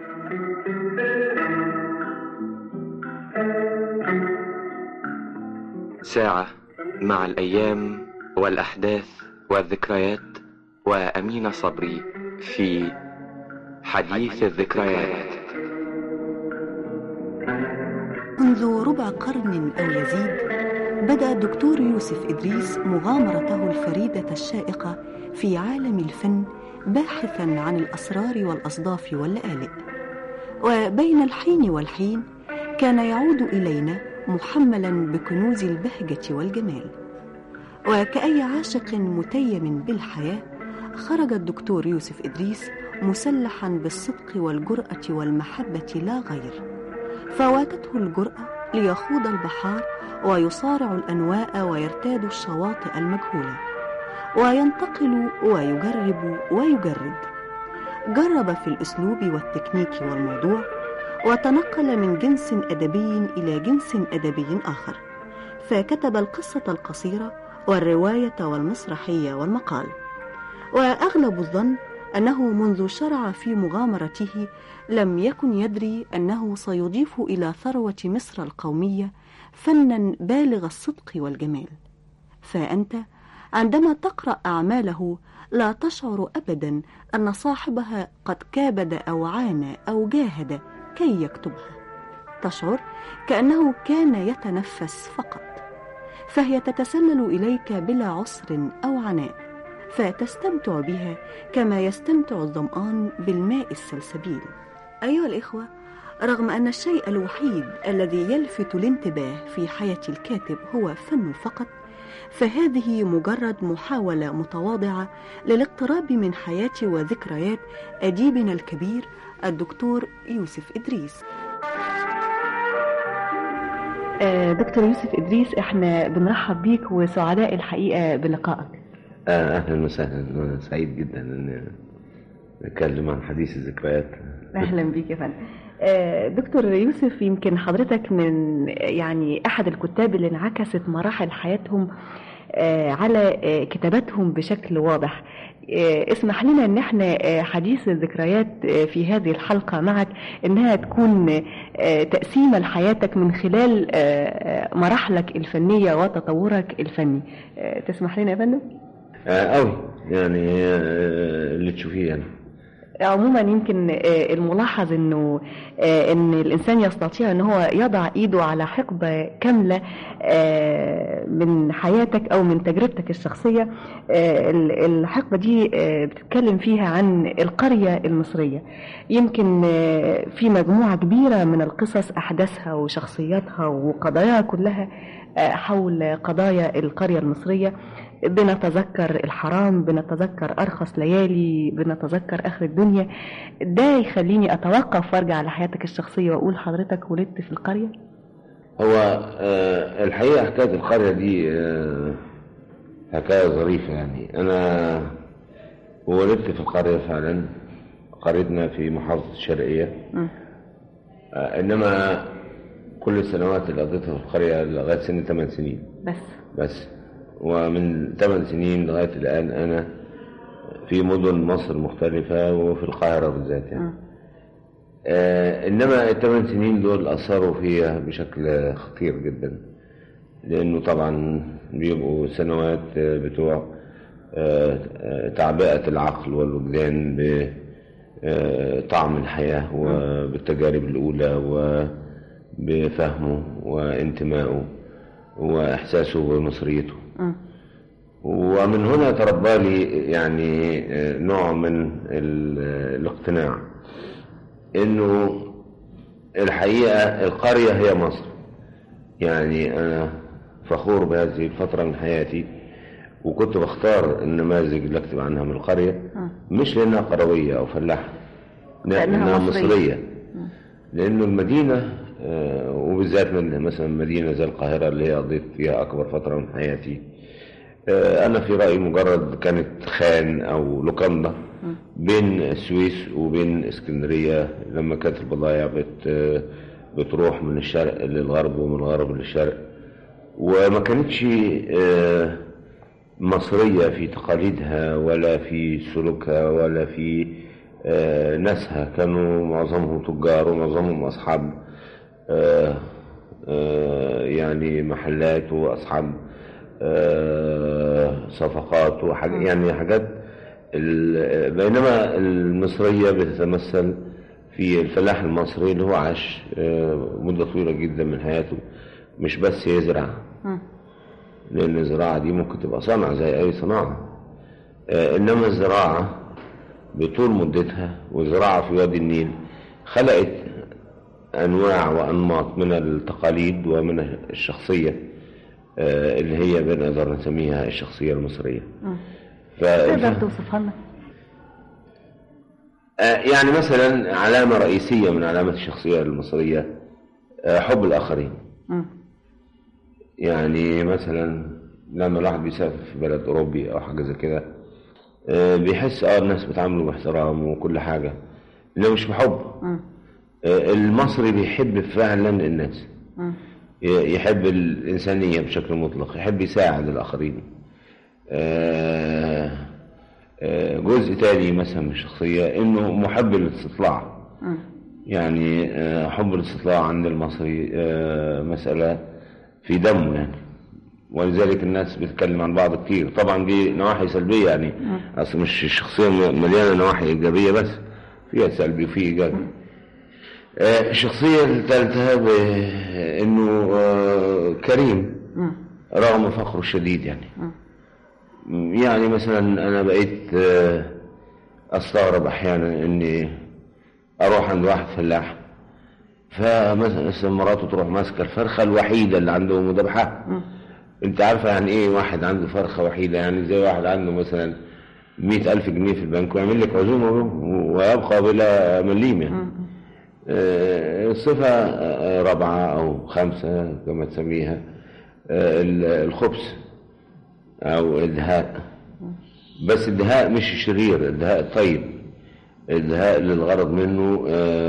ساعة مع الأيام والأحداث والذكريات وأمين صبري في حديث الذكريات. منذ ربع قرن أو يزيد بدأ الدكتور يوسف إدريس مغامرته الفريدة الشائقة في عالم الفن، باحثا عن الأسرار والأصداف واللآلئ. وبين الحين والحين كان يعود إلينا محملا بكنوز البهجة والجمال. وكأي عاشق متيم بالحياة خرج الدكتور يوسف إدريس مسلحا بالصدق والجرأة والمحبة لا غير، فواتته الجرأة ليخوض البحار ويصارع الأنواء ويرتاد الشواطئ المجهولة وينتقل ويجرب ويجرد. جرب في الأسلوب والتكنيك والموضوع، وتنقل من جنس أدبي إلى جنس أدبي آخر، فكتب القصة القصيرة والرواية والمسرحية والمقال. وأغلب الظن أنه منذ شرع في مغامرته لم يكن يدري أنه سيضيف إلى ثروة مصر القومية فنا بالغ الصدق والجمال. فأنت عندما تقرأ أعماله لا تشعر أبدا أن صاحبها قد كابد أو عانى أو جاهد كي يكتبها، تشعر كأنه كان يتنفس فقط، فهي تتسلل إليك بلا عسر أو عناء، فتستمتع بها كما يستمتع الظمآن بالماء السلسبيل. أيها الإخوة، رغم أن الشيء الوحيد الذي يلفت الانتباه في حياة الكاتب هو فنه فقط، فهذه مجرد محاولة متواضعة للاقتراب من حياة وذكريات أديبنا الكبير الدكتور يوسف إدريس. دكتور يوسف إدريس، احنا بنرحب بيك وسعداء الحقيقة بلقائك. أهلا وسهلا، سعيد جدا أن نتكلم عن حديث الذكريات. أهلا بيك يا فندم. دكتور يوسف، يمكن حضرتك من أحد الكتاب اللي انعكست مراحل حياتهم على كتاباتهم بشكل واضح. اسمح لنا ان احنا حديث الذكريات في هذه الحلقة معك انها تكون تقسيمة لحياتك من خلال مراحلك الفنية وتطورك الفني. تسمح لنا يا فندم؟ قوي اللي تشوفيه يعني. عموما يمكن الملاحظ انه ان الانسان يستطيع ان هو يضع ايده على حقبة كاملة من حياتك او من تجربتك الشخصية. الحقبة دي بتتكلم فيها عن القرية المصرية، يمكن في مجموعة كبيرة من القصص احداثها وشخصياتها وقضاياها كلها حول قضايا القرية المصرية. بنتذكر الحرام، بنتذكر أرخص ليالي، بنتذكر آخر الدنيا. ده يخليني أتوقف وارجع لحياتك الشخصية وأقول حضرتك ولدت في القرية؟ هو الحقيقة حكاية القرية دي حكاية ظريفة. يعني أنا ولدت في القرية فعلا، قريتنا في محافظة الشرقية. إنما كل السنوات اللي قضيتها في القرية لغاية سن 8 سنين بس. ومن 8 سنين لغاية الآن أنا في مدن مصر مختلفة وفي القاهرة بالذات يعني. إنما ال8 سنين دول أثروا فيها بشكل خطير جدا، لأنه طبعا بيبقوا سنوات بتوع تعبئة العقل والوجدان بطعم الحياة وبالتجارب الأولى وبفهمه وانتمائه وإحساسه بمصريته. ومن هنا تربى لي يعني نوع من الاقتناع إنه الحقيقة القرية هي مصر. يعني أنا فخور بهذه الفترة من حياتي، وكنت بختار النماذج اللي أكتب عنها من القرية مش لأنها قروية أو فلاحة، لأنها مصرية. لأنه المدينة وبالذات من مثلا مدينة زي القاهرة اللي هي قضيت فيها أكبر فترة من حياتي، أنا في رأيي مجرد كانت خان أو لوكاندا بين السويس وبين اسكندرية، لما كانت البضائع بتروح من الشرق للغرب ومن الغرب للشرق، وما كانتش مصرية في تقاليدها ولا في سلوكها ولا في ناسها كانوا معظمهم تجار ومعظمهم أصحاب يعني محلات وأصحاب صفقات وحاجات، يعني حاجات. بينما المصرية بتتمثل في الفلاح المصري اللي هو عاش مدة طويلة جدا من حياته مش بس يزرع، لأن الزراعة دي ممكن تبقى صنعة زي أي صناعة، إنما الزراعة بطول مدتها والزراعة في وادي النيل خلقت أنواع وأنماط من التقاليد ومن الشخصية اللي هي بنقدر نسميها الشخصية المصرية. تقدر توصفها لنا؟ يعني مثلا علامة رئيسية من علامات الشخصية المصرية حب الآخرين. يعني مثلا لما الواحد بيسافر في بلد أوروبي أو حاجة زي كده بيحس الناس بتعامله باحترام وكل حاجة، إنه مش بحب. المصري بيحب فعلا الناس، يحب الإنسانية بشكل مطلق، يحب يساعد الآخرين. جزء تاني مثلا من الشخصية إنه محب للاستطلاع. يعني حب الاستطلاع عند المصري مسألة في دمه يعني، ولذلك الناس بتتكلم عن بعض كتير. طبعا دي نواحي سلبية يعني، أصلا مش الشخصية مليانة نواحي إيجابية بس، فيها سلبي وفيه إيجابي. الشخصية الثالثة إنه كريم رغم فقره الشديد يعني. يعني مثلا أنا بقيت أستغرب أحيانا إني أروح عند واحد فلاح، فمثلا مراته تروح ماسكة الفرخة الوحيدة اللي عنده مذبحة. أنت عارفة يعني إيه واحد عنده فرخة وحيدة؟ يعني زي واحد عنده مثلا 100,000 جنيه في البنك ويعمل لك عزومة ويبقى بلا مليم يعني. صفة رابعة أو خامسة كما تسميها الخبث أو الدهاء. بس الدهاء مش الشرير، الدهاء الطيب، الدهاء للغرض منه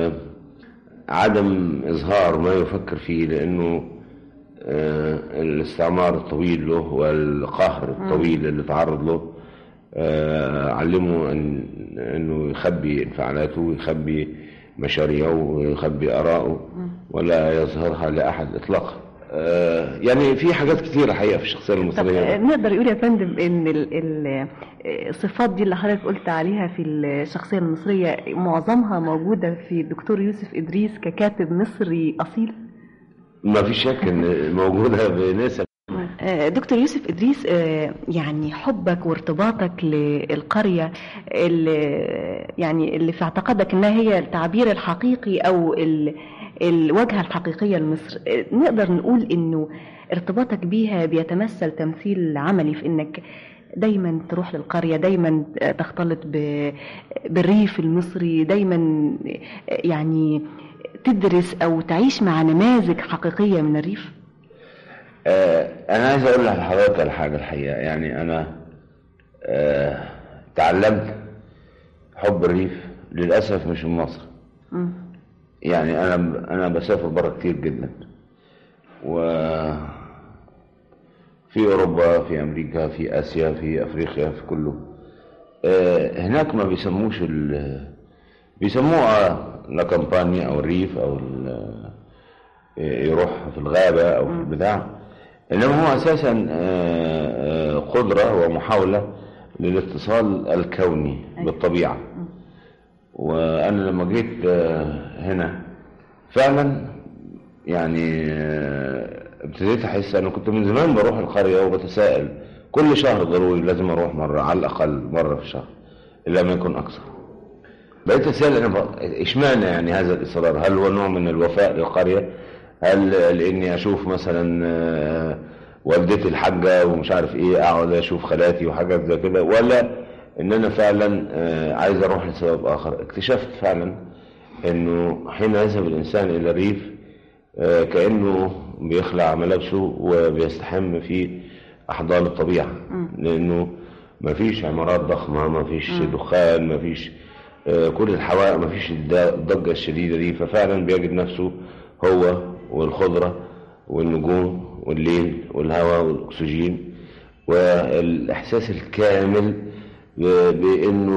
عدم إظهار ما يفكر فيه، لأنه الاستعمار الطويل له والقهر الطويل اللي تعرض له علمه أنه يخبي انفعالاته ويخبي مشاريعه ويخبي آراءه ولا يظهرها لأحد إطلاقا. يعني في حاجات كتيرة حقيقة في الشخصية المصرية. نقدر يقول يا فندم ان الصفات دي اللي حضرتك قلت عليها في الشخصية المصرية معظمها موجودة في الدكتور يوسف إدريس ككاتب مصري أصيل؟ ما في شك ان موجودة بنسب. دكتور يوسف إدريس، يعني حبك وارتباطك للقرية اللي في اعتقادك انها هي التعبير الحقيقي او الواجهة الحقيقية لمصر، نقدر نقول انه ارتباطك بيها بيتمثل تمثيل عملي في انك دايما تروح للقرية، دايما تختلط بالريف المصري، دايما يعني تدرس او تعيش مع نماذج حقيقية من الريف؟ انا عايز اقول لحضرتك الحاجة الحقيقة، يعني انا تعلمت حب الريف للأسف مش من مصر. يعني انا بسافر برا كتير جدا، وفي اوروبا، في امريكا، في اسيا، في افريقيا، في كله. هناك ما بيسموش بيسموها لا كامبانيا او الريف او يروح في الغابة او في البتاع، انما هو اساسا قدرة ومحاولة للاتصال الكوني بالطبيعة. وانا لما جيت هنا فعلا يعني ابتديت احس، انا كنت من زمان بروح القرية وبتساءل كل شهر ضروري لازم اروح مرة على الاقل مرة في الشهر الا ما يكون اكثر. بقيت اسال انا اشمعنى يعني هذا الاصرار؟ هل هو نوع من الوفاء للقرية؟ هل لاني اشوف مثلا والدتي الحاجة ومش عارف ايه اقعد اشوف خالاتي وحاجات زي كده، ولا ان انا فعلا عايز اروح لسبب اخر؟ اكتشفت فعلا انه حين يذهب الانسان الى الريف كأنه بيخلع ملابسه وبيستحم في احضان الطبيعة، لانه ما فيش عمارات ضخمة، ما فيش دخان، ما فيش كل الحواء، ما فيش الضجة الشديدة دي، ففعلا بيجد نفسه هو والخضرة والنجوم والليل والهواء والأكسجين والإحساس الكامل بأنه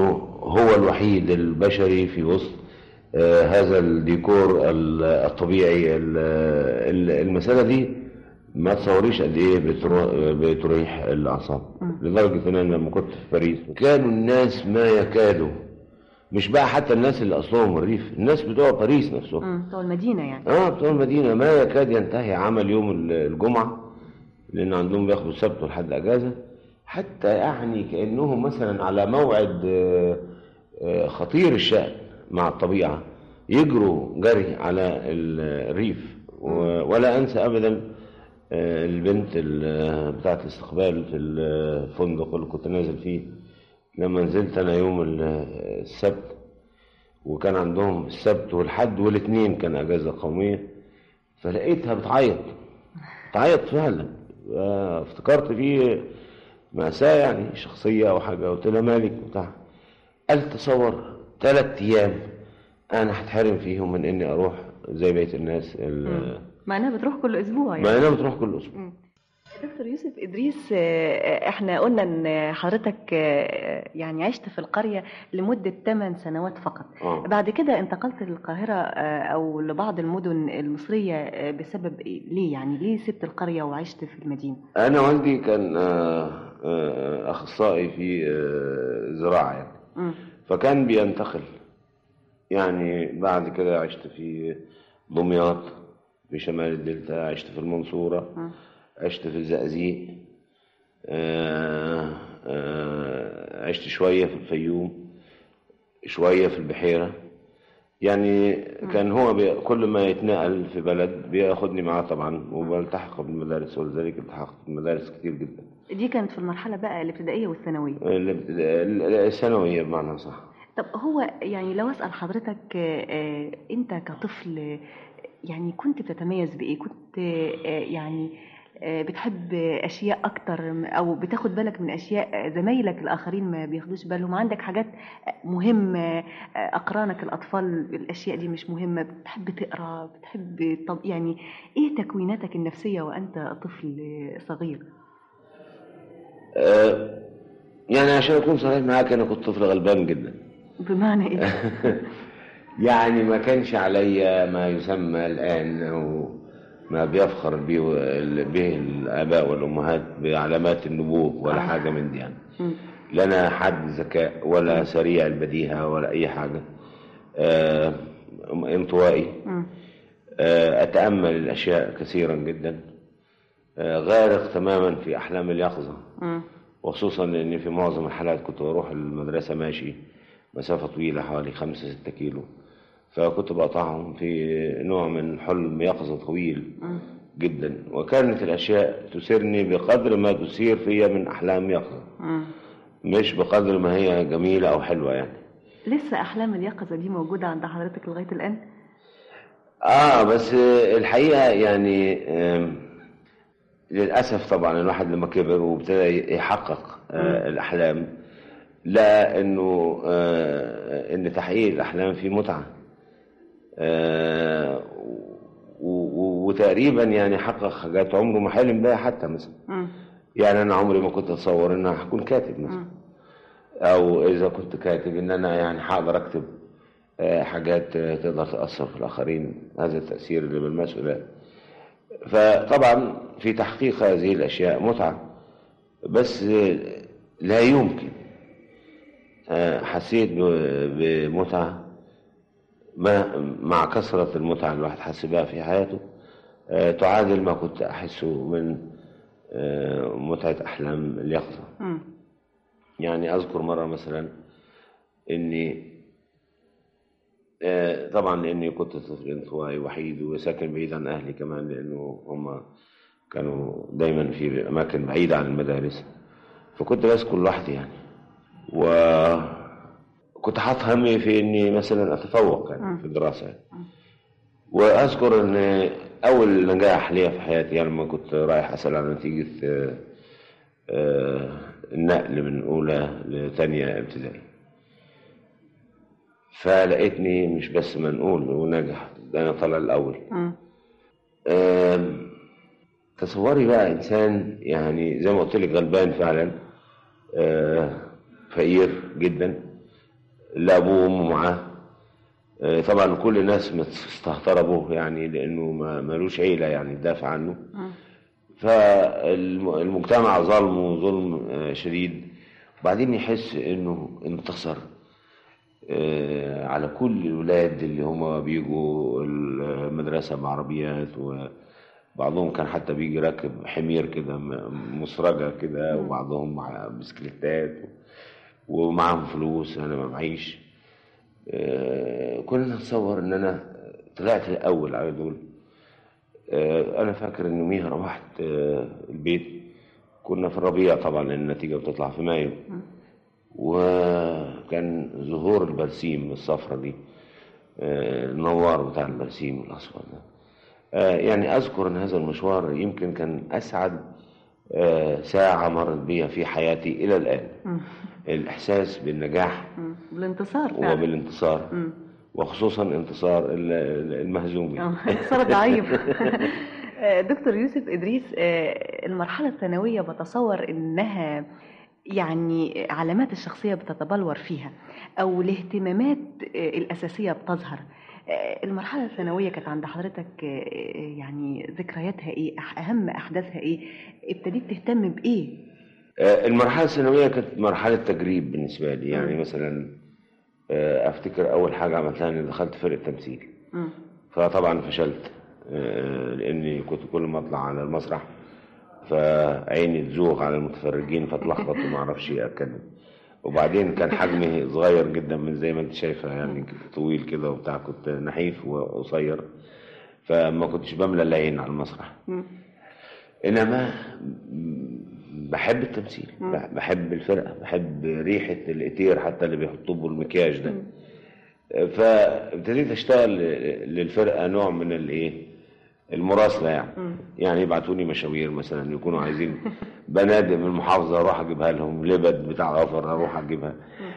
هو الوحيد البشري في وسط هذا الديكور الطبيعي. المسألة دي ما تصوريش قد ايه بتريح الاعصاب، لدرجة ان انا لما كنت في باريس كانوا الناس ما يكادوا، مش بقى حتى الناس اللي اصلهم من الريف، الناس بتوع باريس نفسهم بتوع المدينة يعني بتوع المدينة ما يكاد ينتهي عمل يوم الجمعة، لان عندهم بياخدوا السبت والحد اجازة، حتى يعني كأنهم مثلا على موعد خطير الشأن مع الطبيعة، يجروا جري على الريف. ولا انسى ابدا البنت بتاعت الاستقبال في الفندق اللي كنت نازل فيه، لما نزلت انا يوم السبت، وكان عندهم السبت والحد والاثنين كان اجازة قومية، فلقيتها بتعيط فعلا. افتكرت فيه مأساة يعني شخصية او حاجة، قلت لها مالك بتاع، قال تصور 3 أيام انا هتحرم فيهم من اني اروح زي بقية الناس مع انها بتروح كل اسبوع يعني. مع انها بتروح كل اسبوع. دكتور يوسف إدريس، احنا قلنا ان حضرتك يعني عشت في القرية لمدة 8 سنوات فقط. بعد كده انتقلت للقاهرة او لبعض المدن المصرية بسبب ايه؟ ليه يعني ليه سبت القرية وعشت في المدينة؟ انا والدي كان اخصائي في زراعة يعني. فكان بينتقل يعني. بعد كده عشت في دمياط في شمال الدلتا، عشت في المنصورة، عشت في الزقازيق، عشت شوية في الفيوم، شوية في البحيرة يعني. كان هو كل ما يتنقل في بلد بياخدني معاه طبعا، وبلتحق بالمدارس، ولذلك التحقت بالمدارس كتير جدا. دي كانت في المرحلة بقى الابتدائية والثانوية؟ الثانوية بمعنى صح. طب هو يعني لو أسأل حضرتك أنت كطفل يعني كنت بتتميز بإيه؟ كنت يعني بتحب أشياء أكتر أو بتاخد بالك من أشياء زمايلك الآخرين ما بياخدوش بالهم؟ عندك حاجات مهمة أقرانك الأطفال الأشياء دي مش مهمة؟ بتحب تقرأ؟ بتحب طب يعني إيه تكويناتك النفسية وأنت طفل صغير؟ يعني عشان أكون صريح معاك، أنا كنت طفل غلبان جدا. بمعنى إيه؟ يعني ما كانش عليا ما يسمى الآن أو ما بيفخر به الآباء والأمهات بعلامات النبوغ ولا حاجة من دي يعني. لا أنا حد ذكاء ولا سريع البديهة ولا أي حاجة. انطوائي. أتأمل الأشياء كثيرا جدا. غارق تماما في أحلام اليقظة. وخصوصا أني في معظم الحالات كنت بروح المدرسة ماشي مسافة طويلة حوالي 5-6 كيلو، فكنت بقطعهم في نوع من حلم يقظة طويل جدا. وكانت الأشياء تسيرني بقدر ما تسير فيها من أحلام يقظة، مش بقدر ما هي جميلة أو حلوة يعني. لسه أحلام اليقظة دي موجودة عند حضرتك لغاية الآن؟ بس الحقيقة يعني للأسف طبعا الواحد لما كبر وابتدى يحقق الأحلام، لا إنه إن تحقيق الأحلام فيه متعة. وتقريبا يعني حقق حاجات عمره ما حلم بها حتى مثلا. يعني أنا عمري ما كنت أتصور إن أنا هكون كاتب مثلا، أو إذا كنت كاتب إن أنا يعني هقدر أكتب حاجات تقدر تأثر في الآخرين، هذا التأثير اللي بالمسؤولية. فطبعا في تحقيق هذه الأشياء متعة، بس لا يمكن حسيت بمتعة مع كثرة المتعة اللي الواحد حس بها في حياته تعادل ما كنت أحسه من متعة أحلام اليقظة. يعني أذكر مرة مثلا إني طبعا لأني كنت طفل انطوائي وحيد وساكن بعيد عن أهلي كمان، لأنه هم كانوا دايما في أماكن بعيدة عن المدارس، فكنت بسكن لوحدي يعني. وكنت حاط همي في إني مثلا أتفوق يعني في الدراسة. وأذكر إن أول نجاح لي في حياتي يعني لما كنت رايح أسأل عن نتيجة النقل من أولى لثانية ابتدائي، فلقيتني مش بس منقول ونجح، ده أنا طلع الأول. تصوري بقى إنسان يعني زي ما قلت لك غلبان فعلا، فقير جدا، لأبوه وأمه معاه. طبعا كل الناس مستهتربه يعني لأنه ملوش عيلة يعني تدافع عنه. فالمجتمع ظلمه ظلم شديد. وبعدين يحس انه انتصر على كل الولاد اللي هم بيجوا المدرسة بعربيات، وبعضهم كان حتى بيجي راكب حمير كده مسرجة كده، وبعضهم مع بسكليتات ومعهم فلوس. انا ما معيش. كنا نتصور ان انا طلعت الاول على دول. انا فاكر ان يوميها روحت البيت، كنا في الربيع طبعا لان النتيجة بتطلع في مايو، وكان ظهور البرسيم الصفرة دي، النوار بتاع البرسيم الأصفر ده. يعني أذكر أن هذا المشوار يمكن كان أسعد ساعة مرت بيها في حياتي إلى الآن. الإحساس بالنجاح بالانتصار فعلا. وبالانتصار، وخصوصا انتصار المهزوم. انتصار ضعيف. دكتور يوسف إدريس، المرحلة الثانوية بتصور إنها يعني علامات الشخصية بتتبلور فيها أو الاهتمامات الأساسية بتظهر. المرحلة الثانوية كانت عند حضرتك يعني ذكرياتها إيه؟ أهم أحداثها إيه؟ ابتديت تهتم بإيه؟ المرحلة الثانوية كانت مرحلة تجريب بالنسبة لي. يعني مثلا أفتكر أول حاجة عملتها إني دخلت فرقة تمثيل. فطبعا فشلت، لأني كنت كل ما أطلع على المسرح فعيني تزوغ على المتفرجين فتلخبط وما اعرفش اتكلم. وبعدين كان حجمي صغير جدا من زي ما انت شايفه، يعني طويل كده وبتاع، كنت نحيف وقصير، فما كنتش بملى العين على المسرح. انما بحب التمثيل، بحب الفرقه، بحب ريحه الاتير حتى اللي بيحطوه بالمكياج ده. فابتديت اشتغل للفرقه نوع من الايه، المراسله يعني. يعني يبعتوني مشاوير مثلا، يكونوا عايزين بنادق من المحافظه اروح اجيبها لهم، لبد بتاع غفر اروح اجيبها.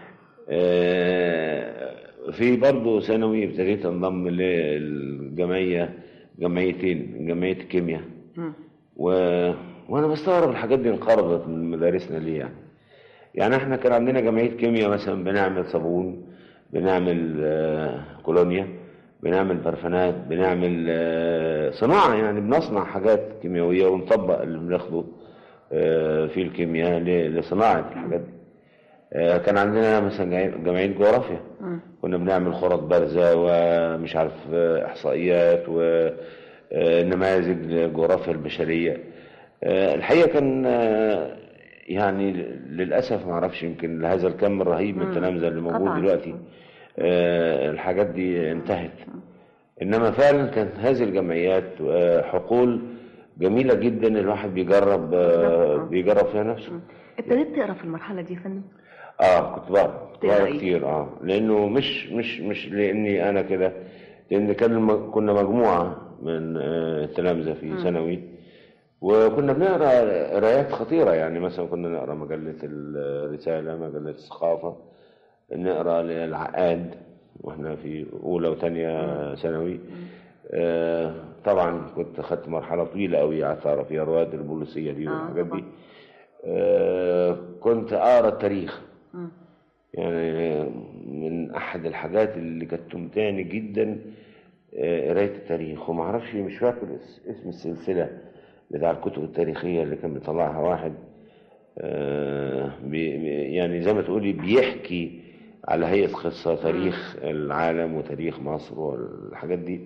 في برضه ثانوي ابتديت انضم للجمعيه، جمعيتين، جمعيه الكيمياء. وانا بستغرب الحاجات دي انقرضت من مدارسنا ليه يعني احنا كان عندنا جمعيه كيمياء مثلا، بنعمل صابون، بنعمل كولونيا، بنعمل برفانات، بنعمل صناعة، يعني بنصنع حاجات كيميائية ونطبق اللي بناخده في الكيمياء لصناعة الحاجات دي. كان عندنا مثلا جمعية جغرافيا، كنا بنعمل خرط بارزة ومش عارف إحصائيات ونماذج للجغرافيا البشرية. الحقيقة كان يعني للأسف ما اعرفش، يمكن لهذا الكم الرهيب من التلامذة اللي موجود دلوقتي الحاجات دي انتهت. انما فعلا كانت هذه الجمعيات حقول جميله جدا، الواحد بيجرب فيها نفسه. ابتديت تقرا في المرحله دي يا فندم؟ كنت بقرا كتير. لانه مش لاني انا كده، لان كنا مجموعه من التلامذه في ثانوي، وكنا بنقرا قرايات خطيره. يعني مثلا كنا نقرا مجله الرساله، مجله الثقافه، نقرا للعقاد واحنا في اولى وثانيه ثانوي. طبعا كنت اخدت مرحله طويله قوي قعدت اقرا فيها الروايات البوليسيه دي والحاجات دي. كنت اقرا التاريخ. يعني من احد الحاجات اللي كانت تمتعني جدا قرايه التاريخ. وما اعرفش، مش فاكر اسم السلسله بتاع الكتب التاريخيه اللي كان بيطلعها واحد، يعني زي ما تقولي بيحكي على هيئة قصة تاريخ العالم وتاريخ مصر والحاجات دي،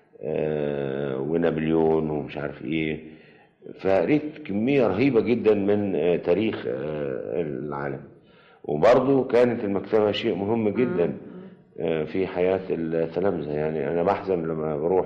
ونابليون ومش عارف ايه. فقريت كمية رهيبة جدا من تاريخ العالم. وبرضو كانت المكتبة شيء مهم جدا في حياة التلامذة. يعني أنا بحزن لما بروح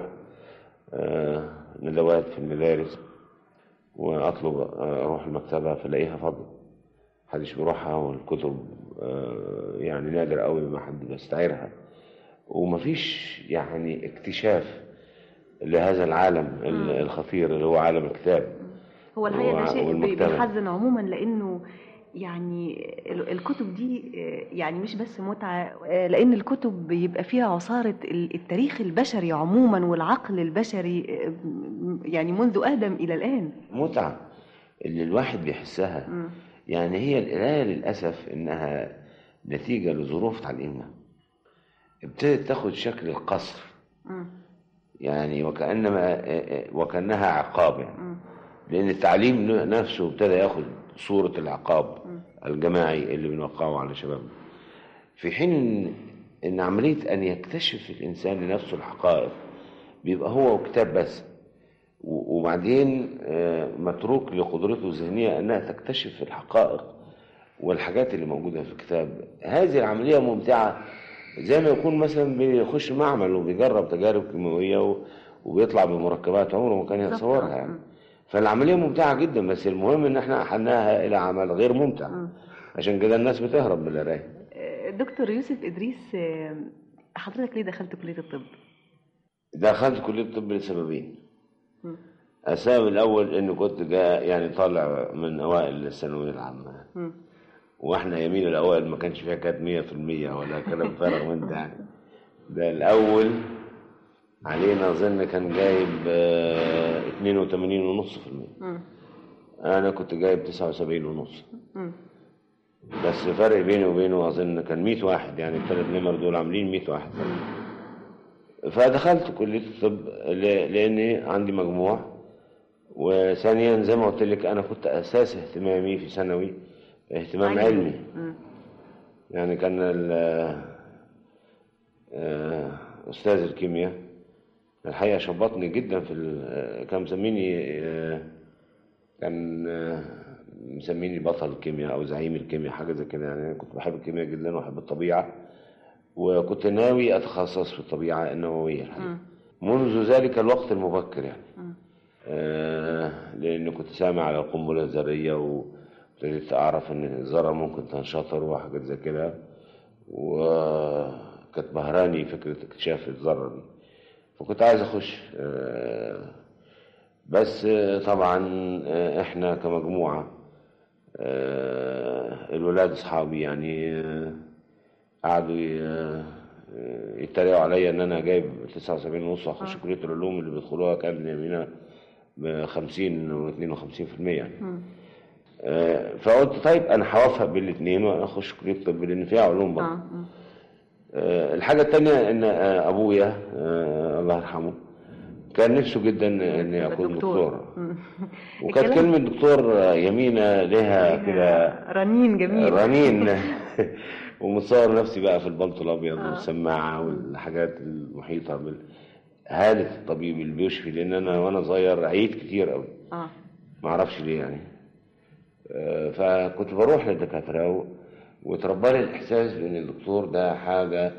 ندوات في المدارس وأطلب أروح المكتبة فلاقيها فاضية، محدش بيروحها، والكتب يعني نادر قوي ما حد بيستعيرها، ومفيش يعني اكتشاف لهذا العالم الخطير اللي هو عالم الكتاب. هو الحقيقة ده شيء بيحزن عموما، لأنه يعني الكتب دي يعني مش بس متعة، لأن الكتب بيبقى فيها عصارة التاريخ البشري عموما والعقل البشري يعني منذ آدم إلى الآن. متعة اللي الواحد بيحسها. يعني هي القراية للأسف إنها نتيجة لظروف تعليمنا ابتدت تاخد شكل القصر، يعني وكأنها عقاب يعني. لأن التعليم نفسه ابتدى ياخد صورة العقاب الجماعي اللي بنوقعه على شبابنا، في حين إن عملية أن يكتشف الإنسان لنفسه الحقائق بيبقى هو وكتاب بس، وبعدين متروك لقدرته الذهنية أنها تكتشف الحقائق والحاجات اللي موجودة في الكتاب. هذه العملية ممتعة، زي ما يكون مثلا بيخش معمل وبيجرب تجارب كيماوية وبيطلع بمركبات عمره ما كان يتصورها يعني. فالعملية ممتعة جدا، بس المهم ان احنا احلناها الى عمل غير ممتع. عشان كده الناس بتهرب من القراية. دكتور يوسف إدريس، حضرتك ليه دخلت كلية الطب؟ دخلت كلية الطب لسببين. السبب الأول إنه كنت جاي يعني طالع من أوائل الثانوية العامة، واحنا يمين الأوائل ما كانش فيها كانت 100% ولا كلام فارغ من ده يعني. ده الأول علينا أظن كان جايب 82.5%. أنا كنت جايب 79.5. بس فرق بيني وبينه أظن كان 100 واحد، يعني الثلاث نمر دول عاملين 100 واحد. فدخلت كلية الطب لأني عندي مجموع، وثانيا زي ما قلت لك أنا كنت أساس اهتمامي في ثانوي اهتمام علمي. يعني كان أستاذ الكيمياء الحقيقة شبطني جدا كان مسميني بطل الكيمياء أو زعيم الكيمياء، حاجة زي كده يعني. كنت بحب الكيمياء جدا وأحب الطبيعة، وكنت ناوي أتخصص في الطبيعة النووية الحقيقة منذ ذلك الوقت المبكر يعني. لأن كنت سامع على القنبلة الذرية، وابتديت أعرف إن الذرة ممكن تنشطر وحاجات زي كده، وكانت بهراني فكرة اكتشاف الذرة دي، فكنت عايز أخش. بس طبعا إحنا كمجموعة الولاد أصحابي يعني قعدوا يتريقوا عليا ان انا جايب 79.5 واخش كليه العلوم اللي بيدخلوها كان يمينها ب 50 و52% يعني. فقلت طيب انا هوافق بالاثنين واخش كليه الطب لان فيها علوم برضه. الحاجه الثانيه ان ابويا الله يرحمه كان نفسه جدا اني اكون دكتور. وكانت كلمه دكتور يمينه لها كده رنين جميل رنين ومتصور نفسي بقى في البلطو الابيض والسماعه والحاجات المحيطه بهاله الطبيب اللي بيشفي، لان انا وانا صغير عييت كتير قوي ما اعرفش ليه يعني. فكنت بروح للدكاتره وتربى لي الاحساس بان الدكتور ده حاجه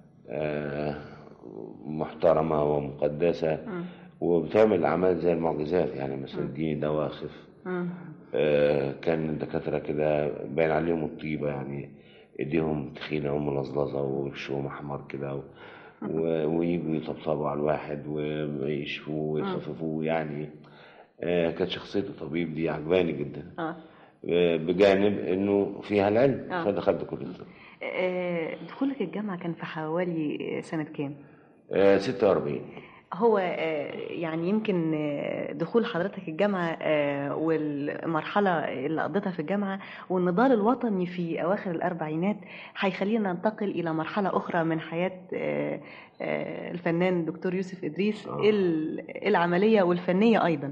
محترمه ومقدسه وبتعمل اعمال زي المعجزات يعني. مثلا اديني دواء اخف. كان الدكاتره كده باين عليهم الطيبه يعني، ايديهم تخينه وملظلظه ووشهم احمر كده ويجوا يطبطبوا على الواحد ويشفوه ويخففوه يعني. كانت شخصيه الطبيب دي عجباني جدا. بجانب انه فيها العلم. فدخلت كليه الطب. دخولك الجامعه كان في حوالي سنه كام؟ 46. هو يعني يمكن دخول حضرتك الجامعة والمرحلة اللي قضيتها في الجامعة والنضال الوطني في أواخر الأربعينات هيخلينا ننتقل إلى مرحلة أخرى من حياة الفنان دكتور يوسف إدريس العملية والفنية أيضا.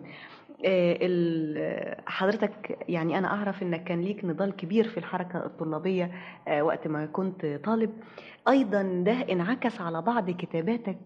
حضرتك يعني أنا أعرف أنك كان ليك نضال كبير في الحركة الطلابية وقت ما كنت طالب. أيضا ده انعكس على بعض كتاباتك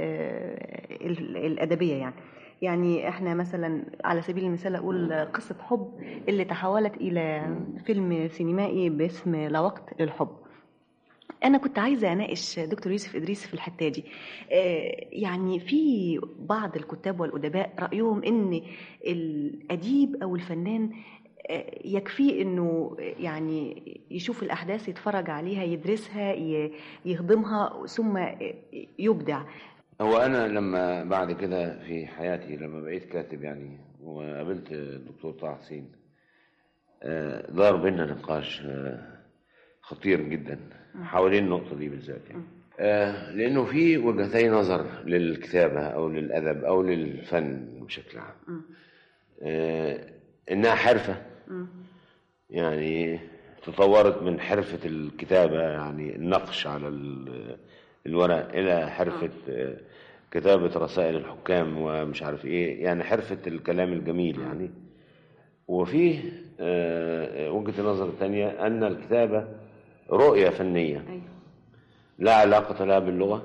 الأدبية يعني احنا مثلا على سبيل المثال أقول قصة حب اللي تحولت إلى فيلم سينمائي باسم لا وقت للحب. أنا كنت عايزة أناقش دكتور يوسف إدريس في الحتة دي. يعني في بعض الكتاب والأدباء رأيهم إن الأديب أو الفنان يكفيه إنه يعني يشوف الأحداث يتفرج عليها يدرسها يهضمها ثم يبدع. هو أنا لما بعد كده في حياتي لما بقيت كاتب يعني وقابلت الدكتور طه حسين دار بينا نقاش خطير جدا حوالين النقطة دي بالذات يعني. لأنه في وجهتين نظر للكتابة أو للأدب أو للفن بشكل عام. إنها حرفة يعني تطورت من حرفة الكتابة، يعني النقش على الورق، إلى حرفة كتابة رسائل الحكام ومش عارف إيه، يعني حرفة الكلام الجميل يعني. وفيه وجهة النظر الثانية أن الكتابة رؤية فنية لا علاقة لها باللغة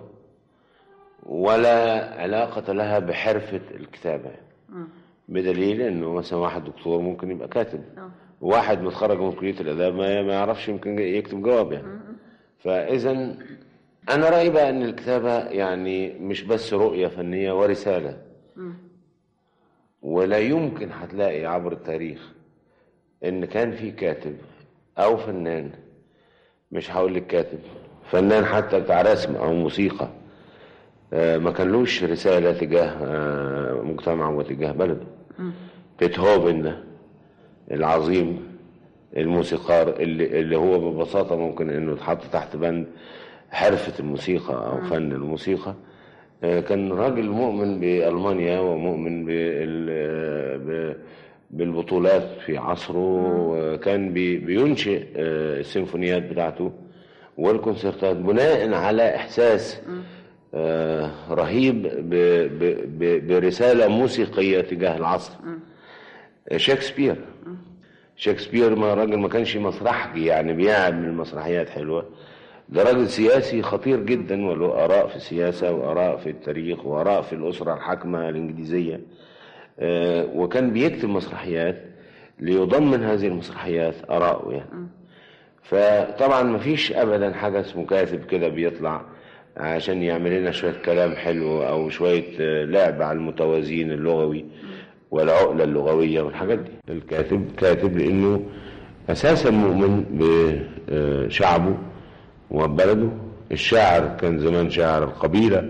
ولا علاقة لها بحرفة الكتابة، بدليل أنه مثلا واحد دكتور ممكن يبقى كاتب، واحد متخرج من كلية الآداب ما يعرفش يمكن يكتب جواب يعني. فإذا أنا رأيي بقى أن الكتابة يعني مش بس رؤية فنية ورسالة، ولا يمكن هتلاقي عبر التاريخ ان كان في كاتب او فنان، مش هقول لك كاتب، فنان حتى بتاع رسم او موسيقى، ما كانلوش رسالة تجاه مجتمع وتجاه بلده. بيتهوفن ده العظيم الموسيقار اللي هو ببساطة ممكن انه يتحط تحت بند حرفة الموسيقى او فن الموسيقى، كان راجل مؤمن بألمانيا ومؤمن بالبطولات في عصره، وكان بينشئ السيمفونيات بتاعته والكونسرتات بناء على إحساس رهيب برسالة موسيقية تجاه العصر. شكسبير ما راجل ما كانش مسرحي يعني بيعمل مسرحيات حلوة، ده راجل سياسي خطير جدا، وله آراء في السياسة وآراء في التاريخ وآراء في الأسرة الحاكمة الإنجليزية، وكان بيكتب مسرحيات ليضمن هذه المسرحيات آراءه يعني. فطبعا ما فيش أبدا حاجة اسمه كاتب كده بيطلع عشان يعمل لنا شوية كلام حلو أو شوية لعب على المتوازين اللغوي والعقلة اللغوية والحاجات دي. الكاتب كاتب لأنه أساسا مؤمن بشعبه وبلده. الشاعر كان زمان شاعر القبيلة،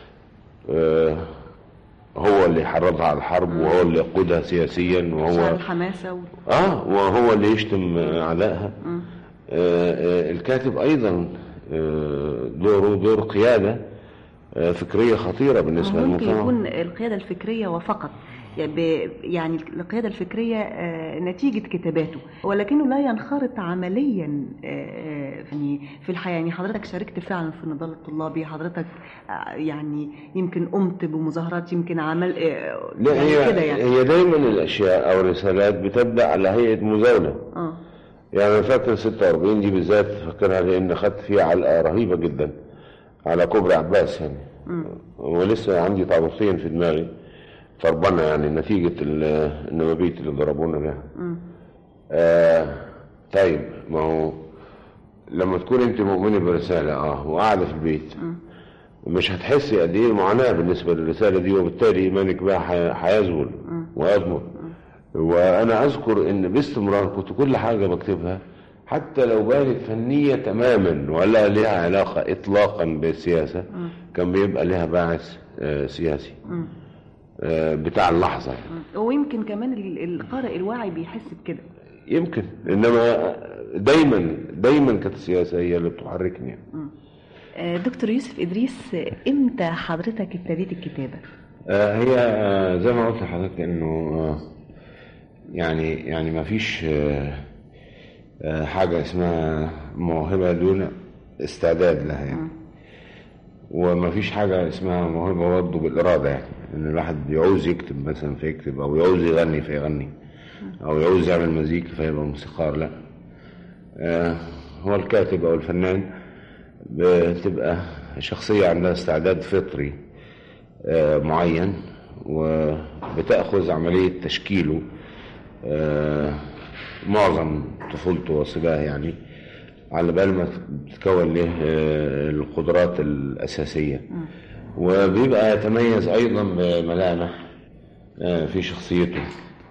هو اللي حرضها على الحرب وهو اللي يقودها سياسيا، وهو الحماسة وهو اللي يشتم أعدائها. الكاتب أيضا دوره دور قيادة فكرية خطيرة بالنسبة للمجتمع. ممكن يكون القيادة الفكرية وفقط، يعني القيادة الفكرية نتيجة كتاباته، ولكنه لا ينخرط عمليا يعني في الحياة. يعني حضرتك شاركت فعلا في النضال الطلابي، حضرتك يعني يمكن قمت بمظاهرات، يمكن عمل لا يعني هي كده يعني. هي دايما الأشياء أو الرسالات بتبدأ على هيئة مزاولة. يعني أنا فاكر 46 دي بالذات فاكرها لأن خدت فيها علقة رهيبة جدا على كوبري عباس يعني. ولسه عندي طابوسين في دماغي فربنا يعني نتيجة النبابيت اللي ضربونا بها. طيب ما هو لما تكون انت مؤمنة برسالة وقاعدة في البيت مش هتحسي قد ايه المعاناة بالنسبة للرسالة دي، وبالتالي ايمانك بقى هيزول ويضمر. وانا اذكر ان باستمرار كنت كل حاجة بكتبها حتى لو بانت فنية تماما ولا لها علاقة اطلاقا بالسياسة كان بيبقى لها باعث سياسي بتاع اللحظة. ويمكن كمان القارئ الواعي بيحس بكده يمكن، انما دايما كانت السياسة هي اللي بتحركني. دكتور يوسف إدريس، امتى حضرتك ابتديت الكتابة؟ هي زي ما قلت لحضرتك انه يعني ما فيش حاجة اسمها موهبة دون استعداد لها يعني. وما فيش حاجة اسمها موهبة برضه بالإرادة، يعني إن الواحد يعوز يكتب مثلا فيكتب، أو يعوز يغني فيغني، أو يعوز يعمل مزيكا فيبقى موسيقار. لا، هو الكاتب أو الفنان بتبقى شخصية عندها استعداد فطري معين، وبتأخذ عملية تشكيله معظم طفولته وصباه يعني على بال ما تتكون له القدرات الأساسية. وبيبقى يتميز أيضا بملامح في شخصيته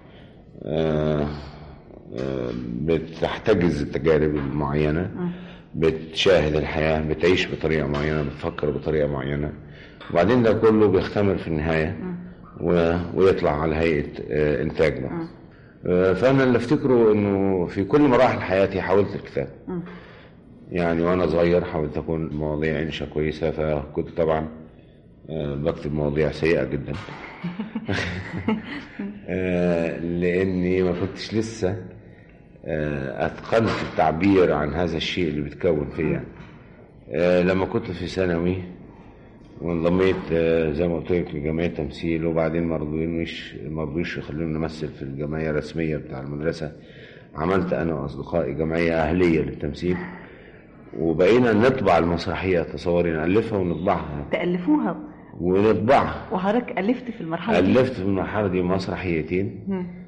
بتحتجز التجارب المعينة، بتشاهد الحياة، بتعيش بطريقة معينة، بتفكر بطريقة معينة، وبعدين ده كله بيختمر في النهاية ويطلع على هيئة إنتاج بقى. فأنا اللي افتكره إنه في كل مراحل حياتي حاولت الكتاب. يعني وأنا صغير حاولت أكون مواضيع إنشاء كويسة، فكنت طبعا بكتب مواضيع سيئة جدا لأني ما كنتش لسه أتقنت التعبير عن هذا الشيء اللي بتكون فيه يعني. لما كنت في ثانوي وانضميت زي ما قلت لك لجمعية تمثيل، وبعدين ما رضوش يخلوني نمثل في الجمعية الرسمية بتاع المدرسة. عملت أنا وأصدقائي جمعية أهلية للتمثيل، وبقينا نطبع المسرحية، تصوري نألفها ونطبعها. تألفوها ونطبعها. وحضرتك ألفت في المرحلة دي؟ ألفت في المرحلة دي مسرحيتين.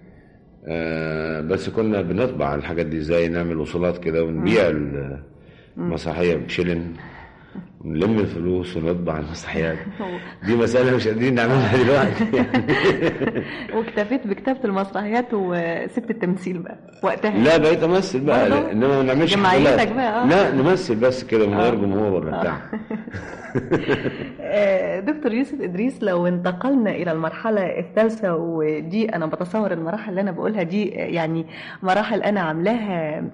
بس كنا بنطبع الحاجات دي ازاي، نعمل وصولات كده ونبيع المسرحية بشلن، ونلم الفلوس ونطبع المسرحيات. دي مسألة مش قادرين نعملها دلوقتي يعني. واكتفيت بكتابة المسرحيات وسبت التمثيل بقى وقتها؟ لا، بقيت امثل بقى، انما ما نعملش جمعيتك بقى. لا، نمثل بس كده من غير جمهور ولا بتاع. دكتور يوسف إدريس، لو انتقلنا إلى المرحلة الثالثة، ودي أنا بتصور المراحل اللي أنا بقولها دي يعني مراحل أنا عاملاها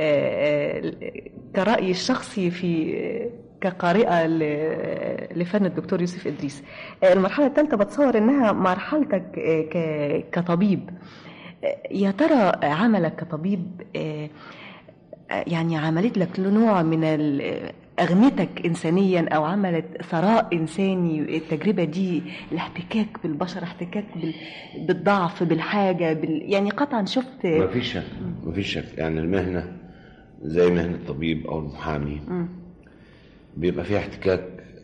كرأيي الشخصي كقارئة لفن الدكتور يوسف إدريس. المرحلة الثالثة بتصور إنها مرحلتك كطبيب. يا ترى عملك كطبيب يعني عملت لك نوع من أغنتك إنسانيا، أو عملت ثراء إنساني التجربة دي، الاحتكاك بالبشر، احتكاك بالضعف، بالحاجة، يعني قطعا شفت؟ ما فيش شك يعني المهنة زي مهنة الطبيب أو المحامي بيبقى فيها احتكاك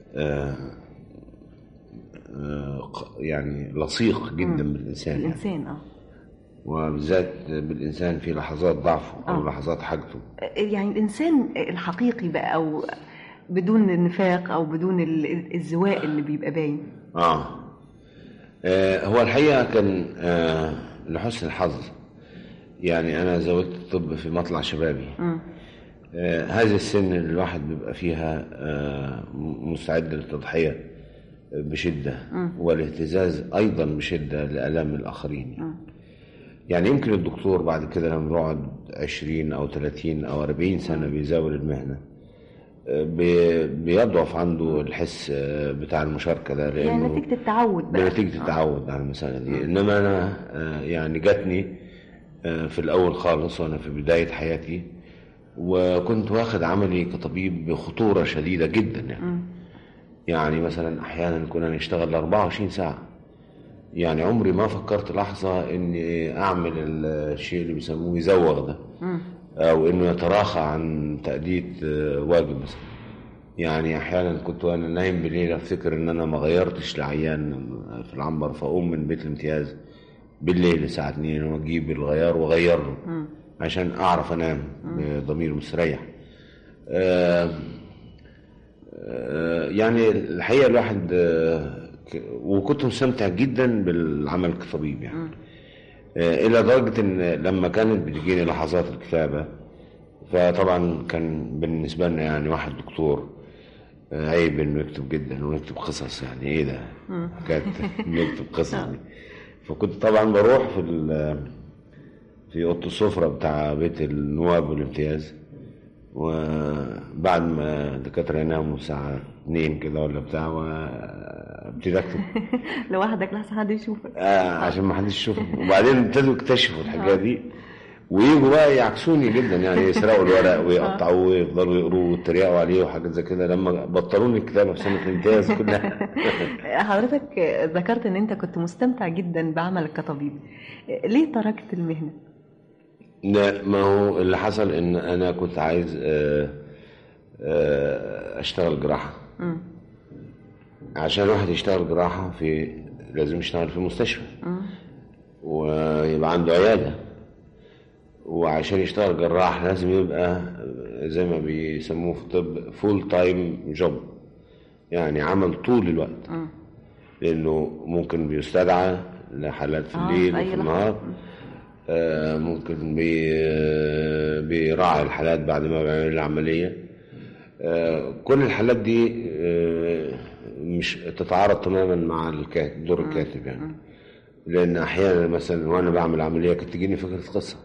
يعني لصيق جدا بالإنسان يعني. وبالذات بالإنسان في لحظات ضعفه أو لحظات حاجته. يعني الإنسان الحقيقي بقى، أو بدون النفاق أو بدون الزواء اللي بيبقى باين. هو الحقيقة كان لحسن الحظ يعني أنا زودت الطب في مطلع شبابي. هذا السن اللي الواحد بيبقى فيها مستعد للتضحية بشدة والاهتزاز أيضا بشدة لآلام الآخرين. يعني يمكن الدكتور بعد كده لما يقعد 20 أو 30 أو 40 سنة بيزاول المهنة بيضعف عنده الحس بتاع المشاركة ده، لأنه يعني نتيجة التعود بقى. نتيجة التعود على المسألة دي. إنما أنا يعني جاتني في الأول خالص وأنا في بداية حياتي، وكنت واخد عملي كطبيب بخطورة شديدة جدا يعني مثلا أحيانا كنا نشتغل 24 ساعة. يعني عمري ما فكرت لحظة إني أعمل الشيء اللي بيسموه يزوغ ده، أو إنه يتراخى عن تأدية واجب مثلا. يعني أحيانا كنت وأنا نايم بالليل أفتكر إن أنا ما غيرتش لعيان في العنبر، فأقوم من بيت الامتياز بالليل الساعة 2 وأجيب الغيار وأغير له عشان أعرف أنام بضمير مستريح. يعني الحقيقة الواحد وكنت مستمتع جدا بالعمل كطبيب يعني. إلى درجة إن لما كانت بتجيني لحظات الكتابة، فطبعا كان بالنسبة لنا يعني واحد دكتور عيب إنه يكتب جدا ونكتب قصص، يعني إيه ده كانت نكتب قصص دي. فكنت طبعا بروح في أوضة السفرة بتاع بيت النواب والامتياز، وبعد ما الدكاترة يناموا الساعة 2 كده ولا بتاع وابتدي اكتب لوحدك لحسن حد يشوفك. عشان ما حدش يشوفك. وبعدين ابتدوا يكتشفوا الحاجات دي ويجوا بقى يعكسوني جدا، يعني يسرقوا الورق ويقطعوه ويفضلوا يقروه ويتريقوا عليه وحاجات زي كده لما بطلوني الكتابة في سنة الامتياز كلها. حضرتك ذكرت ان انت كنت مستمتع جدا بعملك كطبيب، ليه تركت المهنة؟ لا، ما هو اللي حصل ان انا كنت عايز اشتغل جراحة. عشان واحد يشتغل جراحة لازم يشتغل في مستشفى ويبقى عنده عيادة، وعشان يشتغل جراح لازم يبقى زي ما بيسموه في الطب فول تايم جوب، يعني عمل طول الوقت، لانه ممكن بيستدعى لحالات في الليل وفي النهار، ممكن بيراعي الحالات بعد ما بيعمل العملية. كل الحالات دي مش تتعارض تماما مع دور الكاتب يعني. لان احيانا مثلا وانا بعمل عملية كانت تجيني فكرة قصة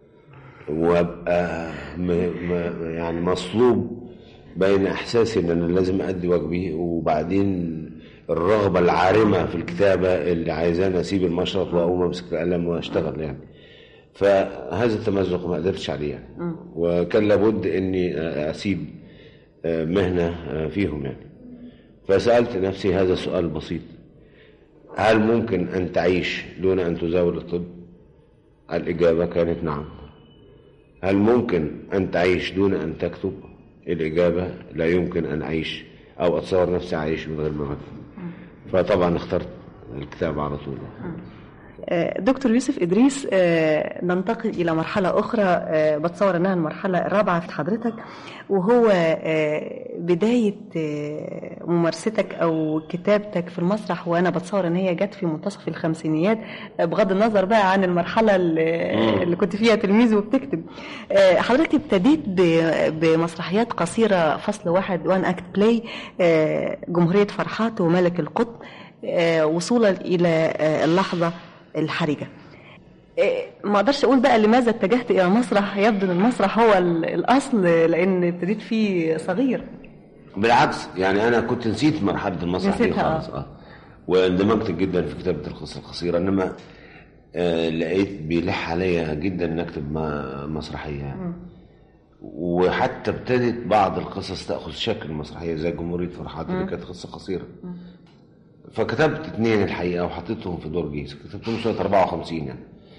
وابقى يعني مصلوب بين احساسي ان انا لازم ادي واجبي، وبعدين الرغبة العارمة في الكتابة اللي عايزاني اسيب المشرط واقوم امسك القلم واشتغل يعني. فهذا التمزق ما قدرتش عليه يعني. وكان لابد اني اسيب مهنة فيهم يعني. فسألت نفسي هذا السؤال البسيط: هل ممكن أن تعيش دون أن تزاول الطب؟ الإجابة كانت نعم. هل ممكن أن تعيش دون أن تكتب؟ الإجابة لا يمكن أن أعيش أو أتصور نفسي أعيش من غير ما أكتب. فطبعا اخترت الكتابة على طول. دكتور يوسف إدريس، ننتقل إلى مرحلة أخرى بتصور أنها المرحلة الرابعة في حضرتك، وهو بداية ممارستك أو كتابتك في المسرح، وأنا بتصور أن هي جت في منتصف الخمسينيات، بغض النظر بقى عن المرحلة اللي كنت فيها تلميذ وبتكتب. حضرتك ابتديت بمسرحيات قصيرة، فصل واحد، وان أكت بلاي، جمهورية فرحات وملك القط، وصولا إلى اللحظة الحرجة. ما اقدرش اقول بقى لماذا اتجهت الى المسرح، يبدو ان المسرح هو الاصل لان ابتديت فيه صغير. بالعكس يعني انا كنت نسيت مرحله المسرح دي خالص. واندمجت جدا في كتابه القصه القصيره، انما لقيت بيلح عليا جدا ان اكتب مسرحيه وحتى ابتدت بعض القصص تاخذ شكل مسرحيه زي جمهوريه فرحات اللي كانت قصه قصيره. فكتبت 2 الحقيقة وحطيتهم في دور جيز، كتبتهم سنة 54 يعني.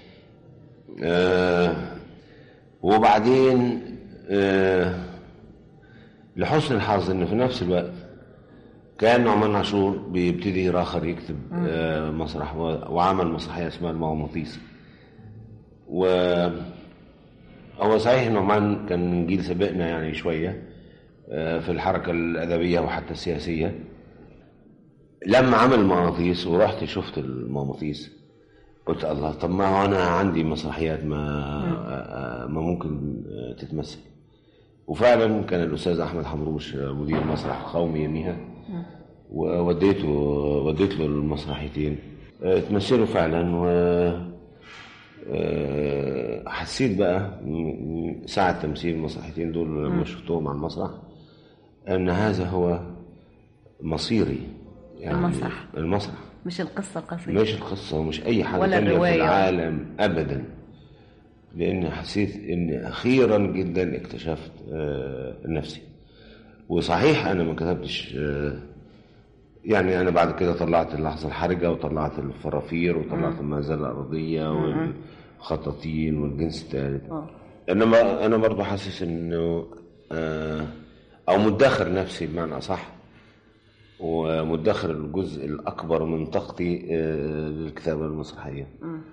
وبعدين لحسن الحظ إنه في نفس الوقت كان نعمان عاشور بيبتدي راخر يكتب مسرح، وعمل مسرحية اسمها المغناطيس. وهو صحيح نعمان كان من جيل سبقنا يعني شوية في الحركة الأدبية وحتى السياسية. لما عمل المغناطيس ورحت شفت المغناطيس قلت الله، طب ما هو انا عندي مسرحيات ما ممكن تتمثل. وفعلا كان الاستاذ احمد حمروش مدير المسرح القومي يوميها، وديت له المسرحيتين تمثلوا فعلا. وحسيت بقى ساعة تمثيل المسرحيتين دول لما شفتهم على المسرح ان هذا هو مصيري يعني. المسرح مش القصة القصيرة، مش القصة ومش أي حاجة تانية في العالم أبدا. لأن حسيت إن أخيرا جدا اكتشفت نفسي. وصحيح أنا ما كتبتش يعني. أنا بعد كده طلعت اللحظة الحرجة وطلعت الفرافير وطلعت المازال الأرضية والخطاطين والجنس الثالث. إنما أنا برضو حاسس إنه أو مدخر نفسي بمعنى أصح، ومدخر الجزء الأكبر من طاقتي للكتابة المسرحية.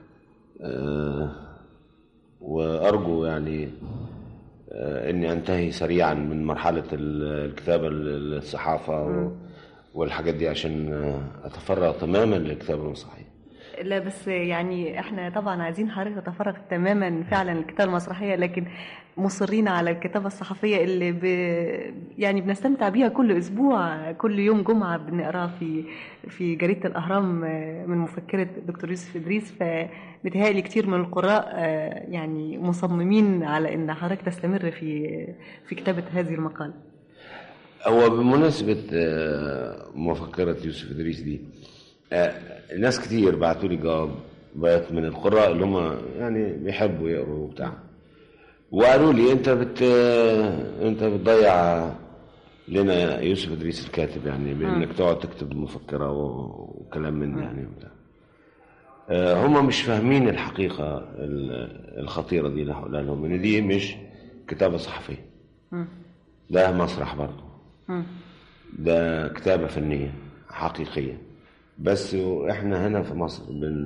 وأرجو يعني أني أنتهي سريعا من مرحلة الكتابة للصحافة والحاجات دي عشان أتفرغ تماما للكتابة المسرحية. لا بس يعني احنا طبعا عايزين حضرتك تتفرغ تماما فعلا للكتابة المسرحية، لكن مصرين على الكتابة الصحفية اللي يعني بنستمتع بيها كل أسبوع، كل يوم جمعة بنقرأ في جريدة الأهرام من مفكرة دكتور يوسف إدريس. فبتهيألي كتير من القراء يعني مصممين على أن حضرتك تستمر في كتابة هذه المقالة. هو بمناسبة مفكرة يوسف إدريس دي، ناس كتير بعتوا لي جوابات من القراء اللي هم يعني بيحبوا يقروا وبتاع، وقالوا لي انت بتضيع لنا يوسف إدريس الكاتب يعني بانك تقعد تكتب مفكرة وكلام من ده يعني وبتاع. هم مش فاهمين الحقيقة الخطيرة دي اللي هقولها لهم، ان دي مش كتابة صحفية، ده مسرح برضه، ده كتابة فنية حقيقية. بس احنا هنا في مصر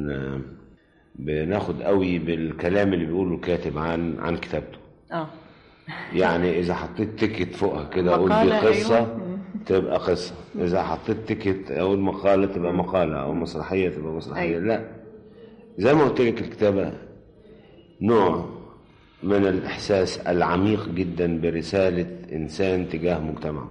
بناخد قوي بالكلام اللي بيقوله الكاتب عن كتابته. يعني اذا حطيت تيكت فوقها كده اقول دي قصة، أيوة. تبقى قصة. اذا حطيت تيكت اقول مقالة تبقى مقالة، او مسرحية تبقى مسرحية. أيوة. لا، زي ما قلت لك الكتابة نوع من الاحساس العميق جدا برسالة انسان تجاه مجتمعه.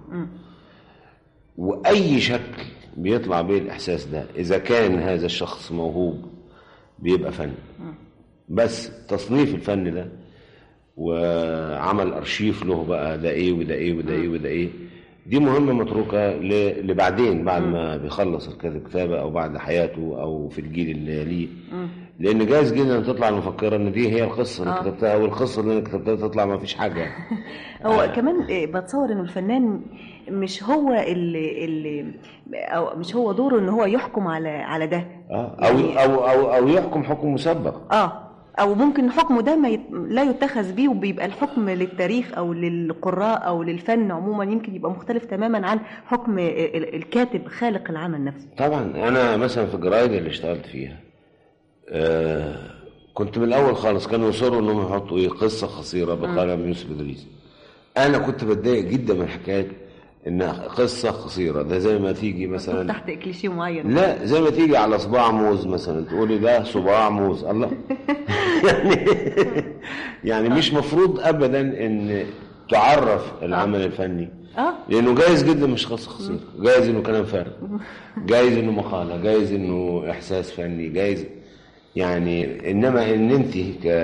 واي شكل بيطلع بيه الإحساس ده إذا كان هذا الشخص موهوب بيبقى فن. بس تصنيف الفن ده وعمل أرشيف له بقى ده إيه وده إيه وده إيه وده إيه، دي مهمة متروكة لبعدين، بعد ما بيخلص الكتابة أو بعد حياته أو في الجيل اللي ليه. لأن جايز جدا تطلع المفكرة إن دي هي القصة اللي كتبتها، أو القصة اللي أنا كتبتها تطلع ما فيش حاجة. هو كمان بتصور إنه الفنان مش هو اللي أو مش هو دوره إن هو يحكم على ده، أو يحكم حكم مسبق. أو ممكن حكمه ده لا يتخذ بيه، وبيبقى الحكم للتاريخ أو للقراء أو للفن عموما يمكن يبقى مختلف تماما عن حكم الكاتب خالق العمل نفسه. طبعا أنا مثلا في الجرايد اللي اشتغلت فيها كنت من الأول خالص كانوا يصروا إنهم يحطوا قصة قصيرة بقلم يوسف إدريس. أنا كنت بتضايق جدا من حكاية إن قصة قصيرة، ده زي ما تيجي مثلا تحت كليشيه معين، لا زي ما تيجي على صباع موز مثلا تقولي ده صباع موز، الله يعني مش مفروض أبدا إن تعرف العمل الفني، لأنه جايز جدا مش قصة قصيرة، جايز إنه كلام فارغ، جايز إنه مقالة، جايز إنه إحساس فني، جايز يعني. إنما إن أنت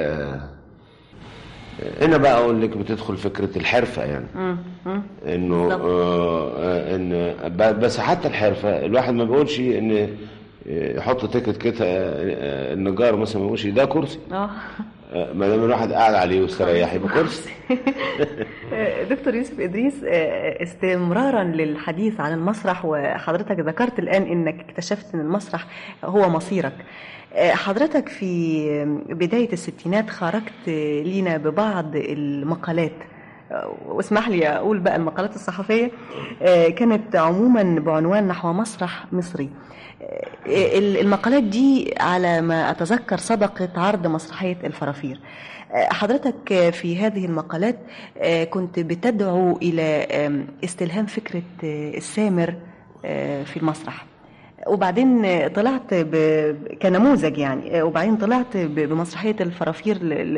هنا بقى أقول لك بتدخل فكرة الحرفة، يعني إنه إن بس حتى الحرفة الواحد ما بيقولش إن يحط تيكت كده النجار مثلا ما بيقولش ده كرسي، ما دام الواحد قاعد عليه واستريح يبقى كرسي. دكتور يوسف إدريس، استمرارا للحديث عن المسرح، وحضرتك ذكرت الآن إنك اكتشفت إن المسرح هو مصيرك. حضرتك في بداية الستينات خرجت لينا ببعض المقالات، واسمح لي أقول بقى المقالات الصحفية كانت عموما بعنوان نحو مسرح مصري. المقالات دي على ما أتذكر سبقت عرض مسرحية الفرافير. حضرتك في هذه المقالات كنت بتدعو إلى استلهام فكرة السامر في المسرح، وبعدين طلعت كنموذج يعني، وبعدين طلعت بمسرحية الفرافير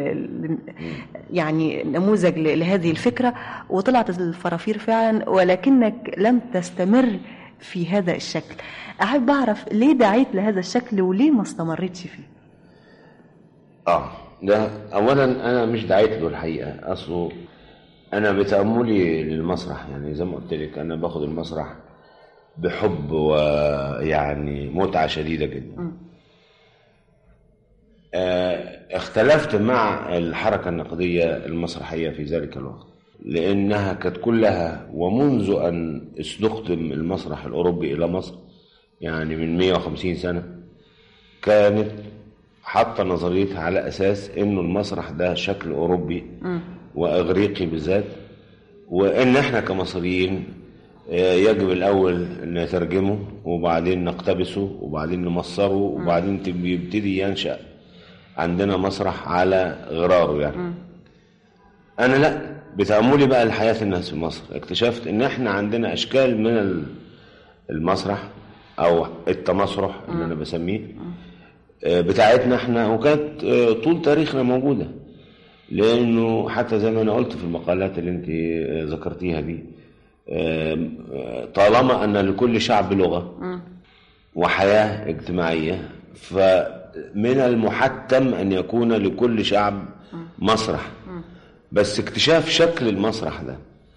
يعني نموذج لهذه الفكرة، وطلعت الفرافير فعلا، ولكنك لم تستمر في هذا الشكل. أحب أعرف ليه دعيت لهذا الشكل وليه ما استمرتش فيه؟ ده أولا أنا مش دعيت له الحقيقة، أصله أنا بتأملي للمسرح، يعني زي ما قلت لك أنا باخد المسرح بحب ويعني متعة شديدة جدا. اختلفت مع الحركة النقدية المسرحية في ذلك الوقت، لأنها كانت كلها ومنذ أن استخدم المسرح الأوروبي إلى مصر يعني من 150 سنة كانت حاطة نظريتها على أساس إنه المسرح ده شكل أوروبي وإغريقي بالذات، وإن إحنا كمصريين يجب الأول نترجمه وبعدين نقتبسه وبعدين نمصره وبعدين يبتدي ينشأ عندنا مسرح على غراره يعني. أنا لا، بتأملي بقى لحياة الناس في مصر اكتشفت إن إحنا عندنا أشكال من المسرح أو التمسرح اللي أنا بسميه بتاعتنا إحنا، وكانت طول تاريخنا موجودة، لأنه حتى زي ما أنا قلت في المقالات اللي أنت ذكرتيها دي، طالما أن لكل شعب لغة وحياة اجتماعية، فمن المحتم أن يكون لكل شعب مسرح. بس اكتشاف شكل المسرح ده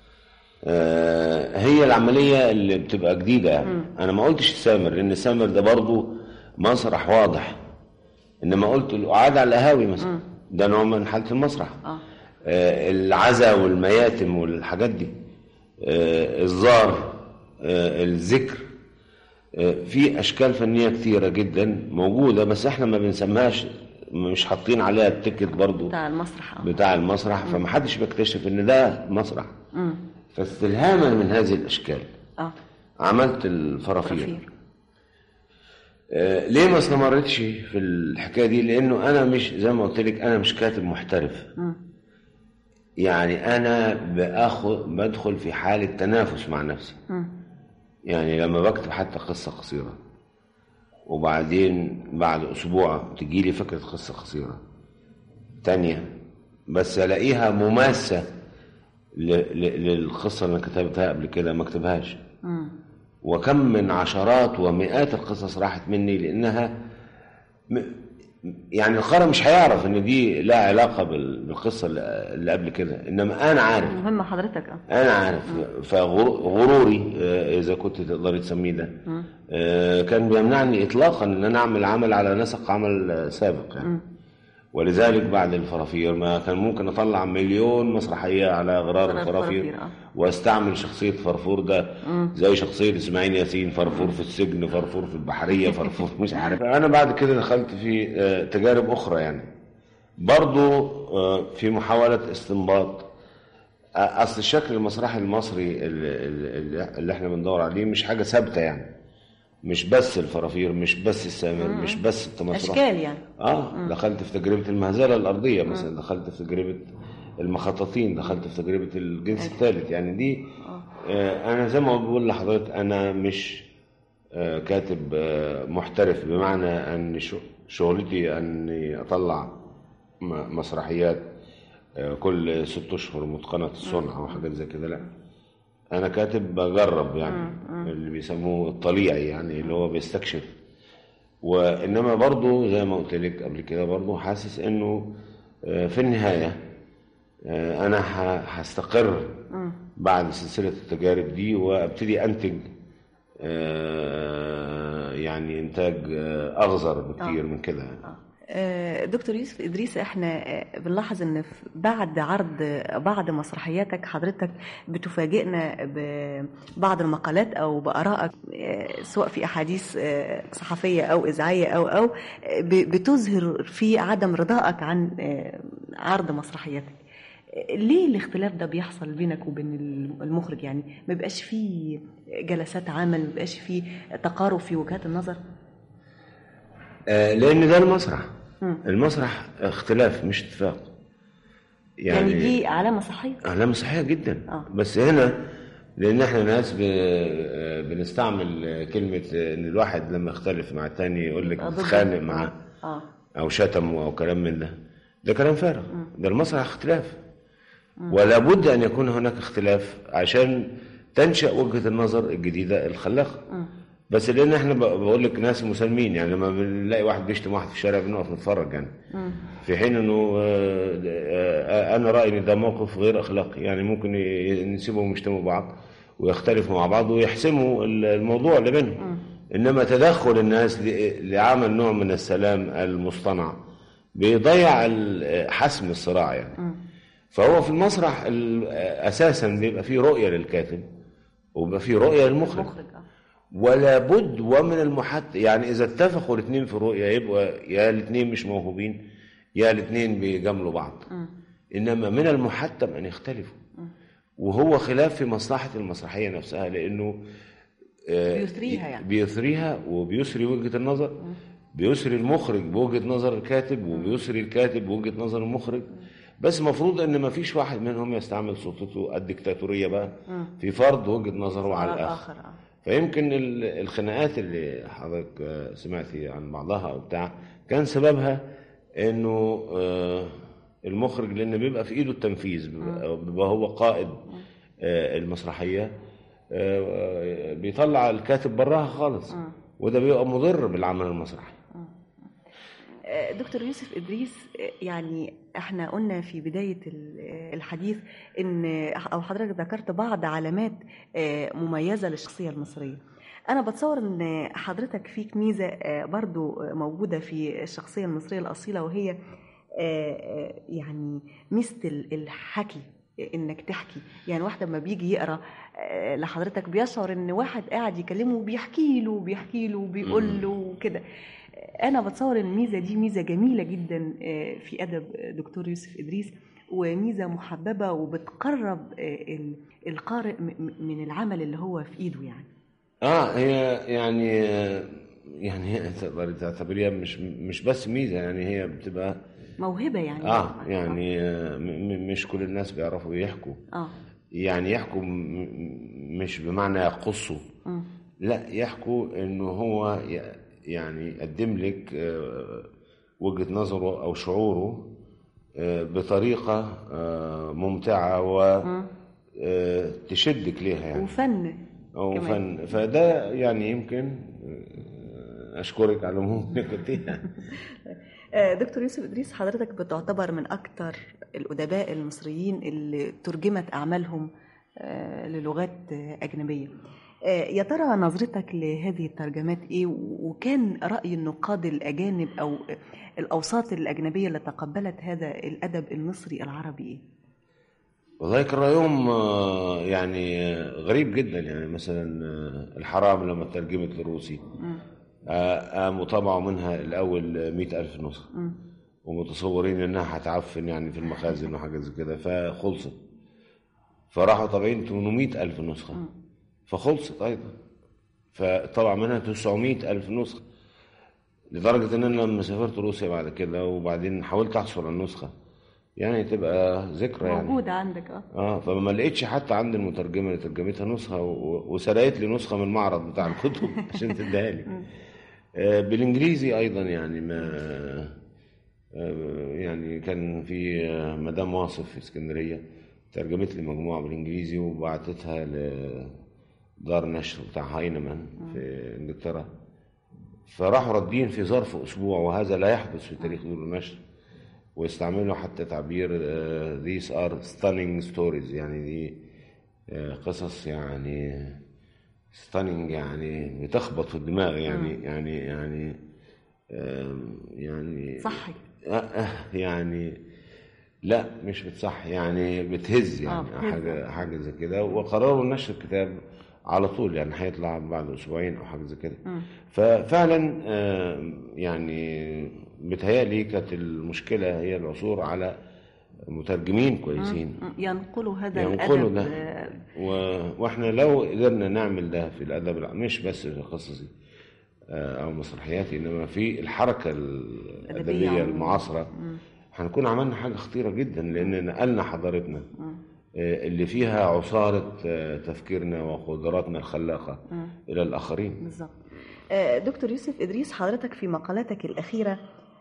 هي العملية اللي بتبقى جديدة يعني. أنا ما قلتش السامر، لأن السامر ده برضو مسرح واضح، إنما قلت القعاد على القهاوي مثلا ده نوع من حالة المسرح. العزا والمياتم والحاجات دي، الزار، الذكر، في أشكال فنية كتيرة جدا موجودة، بس احنا ما بنسميهاش، مش حاطين عليها التيكت برضو بتاع المسرح فمحدش بيكتشف ان ده مسرح. فاستلهاما من هذه الأشكال عملت الفرافير. ليه ما استمرتش في الحكاية دي؟ لأنه أنا مش زي ما قلت لك أنا مش كاتب محترف، يعني أنا بدخل في حالة تنافس مع نفسي. يعني لما بكتب حتى قصة قصيرة وبعدين بعد أسبوع تجيلي فكرة قصة قصيرة تانية بس ألاقيها مماسة للقصة اللي كتبتها قبل كده ما اكتبهاش. وكم من عشرات ومئات القصص راحت مني لأنها يعني القارئ مش هيعرف ان دي لها علاقه بالقصه اللي قبل كده، انما انا عارف. مهم حضرتك. انا عارف. فغروري اذا كنت تقدري تسميه ده كان بيمنعني اطلاقا ان انا اعمل عمل على نسق عمل سابق يعني. ولذلك بعد الفرافير ما كان ممكن اطلع مليون مسرحيه على غرار الفرافير واستعمل شخصيه فرفور ده زي شخصيه اسماعيل ياسين، فرفور في السجن، فرفور في البحريه، فرفور مش عارف. انا بعد كده دخلت في تجارب اخرى يعني برضو في محاوله استنباط. اصل الشكل المسرحي المصري اللي احنا بندور عليه مش حاجه ثابته يعني، مش بس الفرافير، مش بس السامر، مش بس التمسرح، اشكال يعني. دخلت في تجربه المهزله الارضيه مثلا، دخلت في تجربه المخططين، دخلت في تجربه الجنس الثالث يعني. دي انا زي ما بقول لحضرتك انا مش كاتب محترف، بمعنى ان شغلتي اني اطلع مسرحيات كل 6 اشهر متقنه الصنع او حاجات زي كده. لا، انا كاتب بجرب يعني اللي بيسموه الطليعي يعني، اللي هو بيستكشف. وانما برضو زي ما قلت لك قبل كده برضو حاسس انه في النهايه انا هستقر بعد سلسله التجارب دي وابتدي انتج يعني انتاج اغزر بكتير من كده. دكتور يوسف إدريس، احنا بنلاحظ ان بعد عرض بعض مسرحياتك حضرتك بتفاجئنا ببعض المقالات او بآرائك سواء في احاديث صحفية او اذاعية او بتظهر في عدم رضائك عن عرض مسرحياتك. ليه الاختلاف ده بيحصل بينك وبين المخرج؟ يعني ما بيبقاش فيه جلسات عمل، ما بيبقاش فيه تقارب في وجهات النظر؟ لأن ده المسرح. المسرح اختلاف مش اتفاق يعني دي علامة صحية؟ علامة صحية جدا. بس هنا لأن احنا ناس بنستعمل كلمة إن الواحد لما يختلف مع التاني يقول لك اتخانق معاه أو شتمه أو كلام من ده كلام فارغ. ده المسرح اختلاف، ولا بد أن يكون هناك اختلاف عشان تنشأ وجهة النظر الجديدة الخلاقة. بس لان احنا بقول لك ناس مسالمين يعني، لما بنلاقي واحد بيشتم واحد في الشارع بنقف نتفرج يعني. في حين انه انا رايي ان ده موقف غير اخلاقي يعني. ممكن نسيبهم يشتموا بعض ويختلفوا مع بعض ويحسموا الموضوع اللي بينهم. انما تدخل الناس لعمل نوع من السلام المصطنع بيضيع حسم الصراع يعني. فهو في المسرح اساسا بيبقى فيه رؤيه للكاتب وبيبقى فيه رؤيه للمخرج. ولا بد ومن المحتم يعني اذا اتفقوا الاثنين في الرؤيه يبقى يا الاثنين مش موهوبين يا الاثنين بيجاملوا بعض. انما من المحتم ان يختلفوا، وهو خلاف في مصلحه المسرحيه نفسها، لانه بيثريها يعني، بيثريها وبيثري وجهه النظر. بيثري المخرج بوجهه نظر الكاتب وبيثري الكاتب بوجهه نظر المخرج. بس المفروض ان ما فيش واحد منهم يستعمل سلطته الدكتاتوريه بقى في فرض وجهه نظره على الاخر. فيمكن الخناقات اللي حضرتك سمعتي عن بعضها او بتاع كان سببها انه المخرج لان بيبقى في ايده التنفيذ، بيبقى هو قائد المسرحيه، بيطلع الكاتب براها خالص، وده بيبقى مضر بالعمل المسرحي. دكتور يوسف إدريس، يعني احنا قلنا في بداية الحديث ان او حضرتك ذكرت بعض علامات مميزة للشخصية المصرية. انا بتصور ان حضرتك فيك ميزة برضو موجودة في الشخصية المصرية الأصيلة، وهي يعني مثل الحكي، انك تحكي. يعني واحد لما بيجي يقرأ لحضرتك بيشعر ان واحد قاعد يكلمه وبيحكي له وبيقول له كده. أنا بتصور الميزة دي ميزة جميلة جدا في أدب دكتور يوسف إدريس، وميزة محببة وبتقرب القارئ من العمل اللي هو في إيده يعني. هي يعني هي تقدر تعتبريها مش بس ميزة يعني، هي بتبقى موهبة يعني. يعني مش كل الناس بيعرفوا يحكوا. يعني يحكوا مش بمعنى يقصوا، لا، يحكوا إنه هو يعني يقدم لك وجهة نظره أو شعوره بطريقة ممتعة وتشدك ليها يعني، وفن أو فن. فده يعني يمكن أشكرك على العموم اللي قلتيها. دكتور يوسف إدريس، حضرتك بتعتبر من أكثر الأدباء المصريين اللي ترجمت أعمالهم للغات أجنبية. يا ترى نظرتك لهذه الترجمات إيه؟ وكان رأي النقاد الأجانب أو الأوساط الأجنبية اللي تقبلت هذا الأدب المصري العربي إيه؟ والله كان رأيهم يعني غريب جدا. يعني مثلا الحرام لما ترجمت للروسي قاموا طبعوا منها الأول 100,000 نسخة، ومتصورين إنها هتعفن يعني في المخازن وحاجة زي كده، فخلصت. فراحوا طابعين 800,000 نسخة، فخلصت أيضا. فطبع منها 900,000 نسخة، لدرجة إن أنا لما سافرت روسيا بعد كده وبعدين حاولت أحصل على النسخة يعني تبقى ذكرى يعني موجودة عندك. فما لقيتش حتى عند المترجمة اللي ترجمتها نسخة، وسرقت لي نسخة من المعرض بتاع الكتب عشان تديها لي. بالإنجليزي أيضا يعني ما يعني كان في مدام واصف في اسكندرية ترجمت لي مجموعة بالإنجليزي وبعتتها لدار نشر بتاع هاينمان في إنجلترا، فراحوا ردين في ظرف أسبوع، وهذا لا يحدث في تاريخ دور النشر. واستعملوا حتى تعبير these are stunning stories، يعني دي قصص يعني stunning، يعني بتخبط في الدماغ يعني صحي يعني لا مش بتصح، يعني بتهز يعني حاجة زي كده. وقرروا نشر الكتاب على طول، يعني هيطلع بعد أسبوعين أو حاجة زي كده. ففعلا يعني بتهيألي كانت المشكلة هي العثور على مترجمين كويسين ينقلوا هذا الأدب ده. وإحنا لو قدرنا نعمل ده في الأدب مش بس في قصصي أو مسرحياتي، إنما في الحركة الأدبية المعاصرة، هنكون عملنا حاجة خطيرة جدا، لأن نقلنا حضارتنا اللي فيها عصارة تفكيرنا وقدراتنا الخلاقة إلى الآخرين. بالضبط. دكتور يوسف إدريس، حضرتك في مقالاتك الأخيرة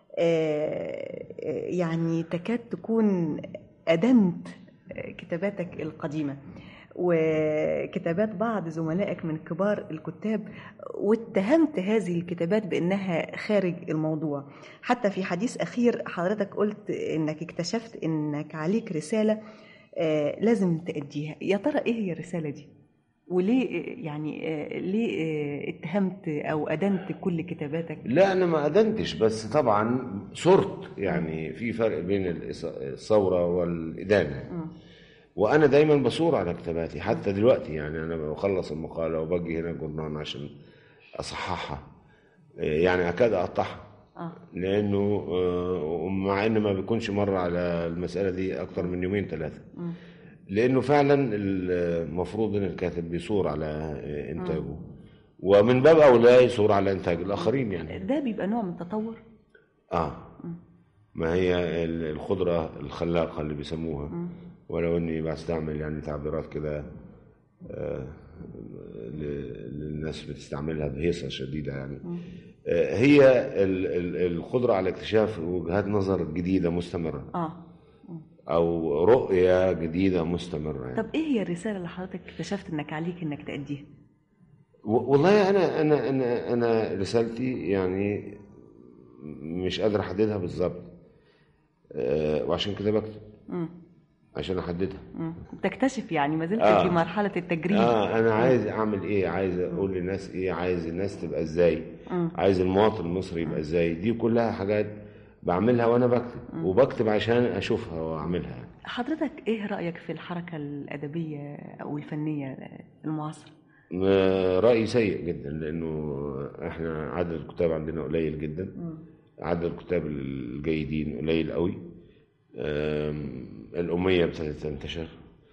يعني تكاد تكون أدنت كتاباتك القديمة وكتابات بعض زملائك من كبار الكتاب، واتهمت هذه الكتابات بأنها خارج الموضوع. حتى في حديث أخير حضرتك قلت أنك اكتشفت أنك عليك رسالة لازم تأديها. يا ترى إيه هي الرسالة دي؟ وليه يعني ليه اتهمت أو أدنت كل كتاباتك؟ لا أنا ما أدنتش، بس طبعا صرت يعني في فرق بين الثورة والإدانة. وأنا دايما بصور على كتاباتي حتى دلوقتي، يعني أنا بخلص المقالة وبجي هنا جورنان عشان أصححها، يعني أكاد أقطعها لأنه مع إن ما بيكونش مر على المسألة دي أكتر من 2-3، لأنه فعلا المفروض إن الكاتب بيصور على إنتاجه، ومن باب أولى يصور على إنتاج الآخرين. يعني ده بيبقى نوع من التطور. ما هي القدرة الخلاقة اللي بيسموها، ولو إني بستعمل يعني تعبيرات كده للناس بتستعملها بهيصة شديدة، يعني هي القدرة على اكتشاف وجهات نظر جديدة مستمرة أو رؤية جديدة مستمرة. يعني. طب إيه هي الرسالة اللي حضرتك اكتشفت إنك عليك إنك تأديها؟ والله أنا رسالتي يعني مش قادر أحددها بالظبط، وعشان كده بكتب عشان أحددها. تكتشف يعني ما زلت في مرحلة التجريب. أنا عايز أعمل إيه، عايز أقول للناس إيه، عايز الناس تبقى إزاي، عايز المواطن المصري يبقى إزاي. دي كلها حاجات بعملها وأنا بكتب، وبكتب عشان أشوفها وأعملها. حضرتك إيه رأيك في الحركة الأدبية أو الفنية المعاصرة؟ رأيي سيء جدا، لأنه إحنا عدد الكتاب عندنا قليل جدا، عدد الكتاب الجيدين قليل قوي، الأمية ابتدت تنتشر،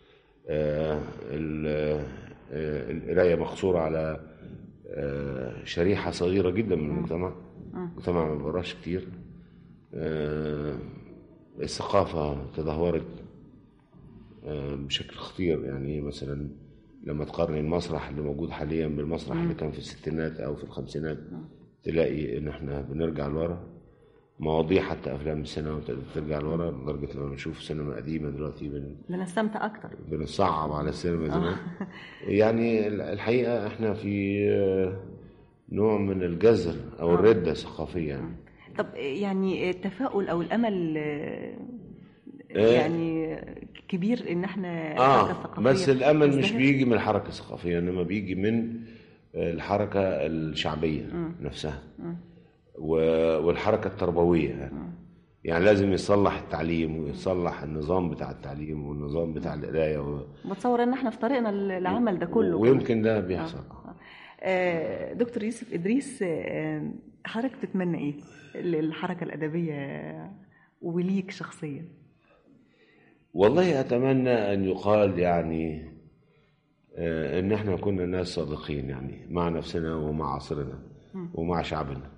القراية مقصورة على شريحة صغيرة جدا من المجتمع ما بقراش كتير، الثقافة تدهورت بشكل خطير. يعني مثلا لما تقارن المسرح اللي موجود حاليا بالمسرح اللي كان في الستينات أو في الخمسينات، تلاقي إن احنا بنرجع لورا. مواضيع حتى أفلام السينما ترجع لورا، لدرجة لما نشوف سينما قديمة دلوقتي بنستمتع أكتر، بنصعب على السينما زمان. يعني الحقيقة احنا في نوع من الجزر أو الردة الثقافية. طب يعني التفاؤل أو الأمل يعني كبير إن احنا الحركة الثقافية، بس الأمل مش بيجي من الحركة الثقافية، إنما بيجي من الحركة الشعبية نفسها والحركة التربوية. يعني لازم يصلح التعليم ويصلح النظام بتاع التعليم والنظام بتاع القراية بتصور ان احنا في طريقنا العمل ده كله، ويمكن ده بيحصل. دكتور يوسف إدريس، حضرتك تتمنى ايه للحركة الأدبية وليك شخصيا؟ والله أتمنى أن يقال يعني إن احنا كنا ناس صادقين، يعني مع نفسنا ومع عصرنا ومع شعبنا.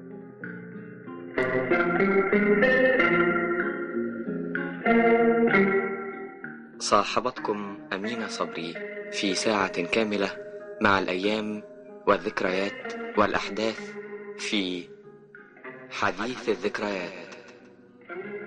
صاحبتكم أمينة صبري في ساعة كاملة مع الأيام والذكريات والأحداث في حديث الذكريات.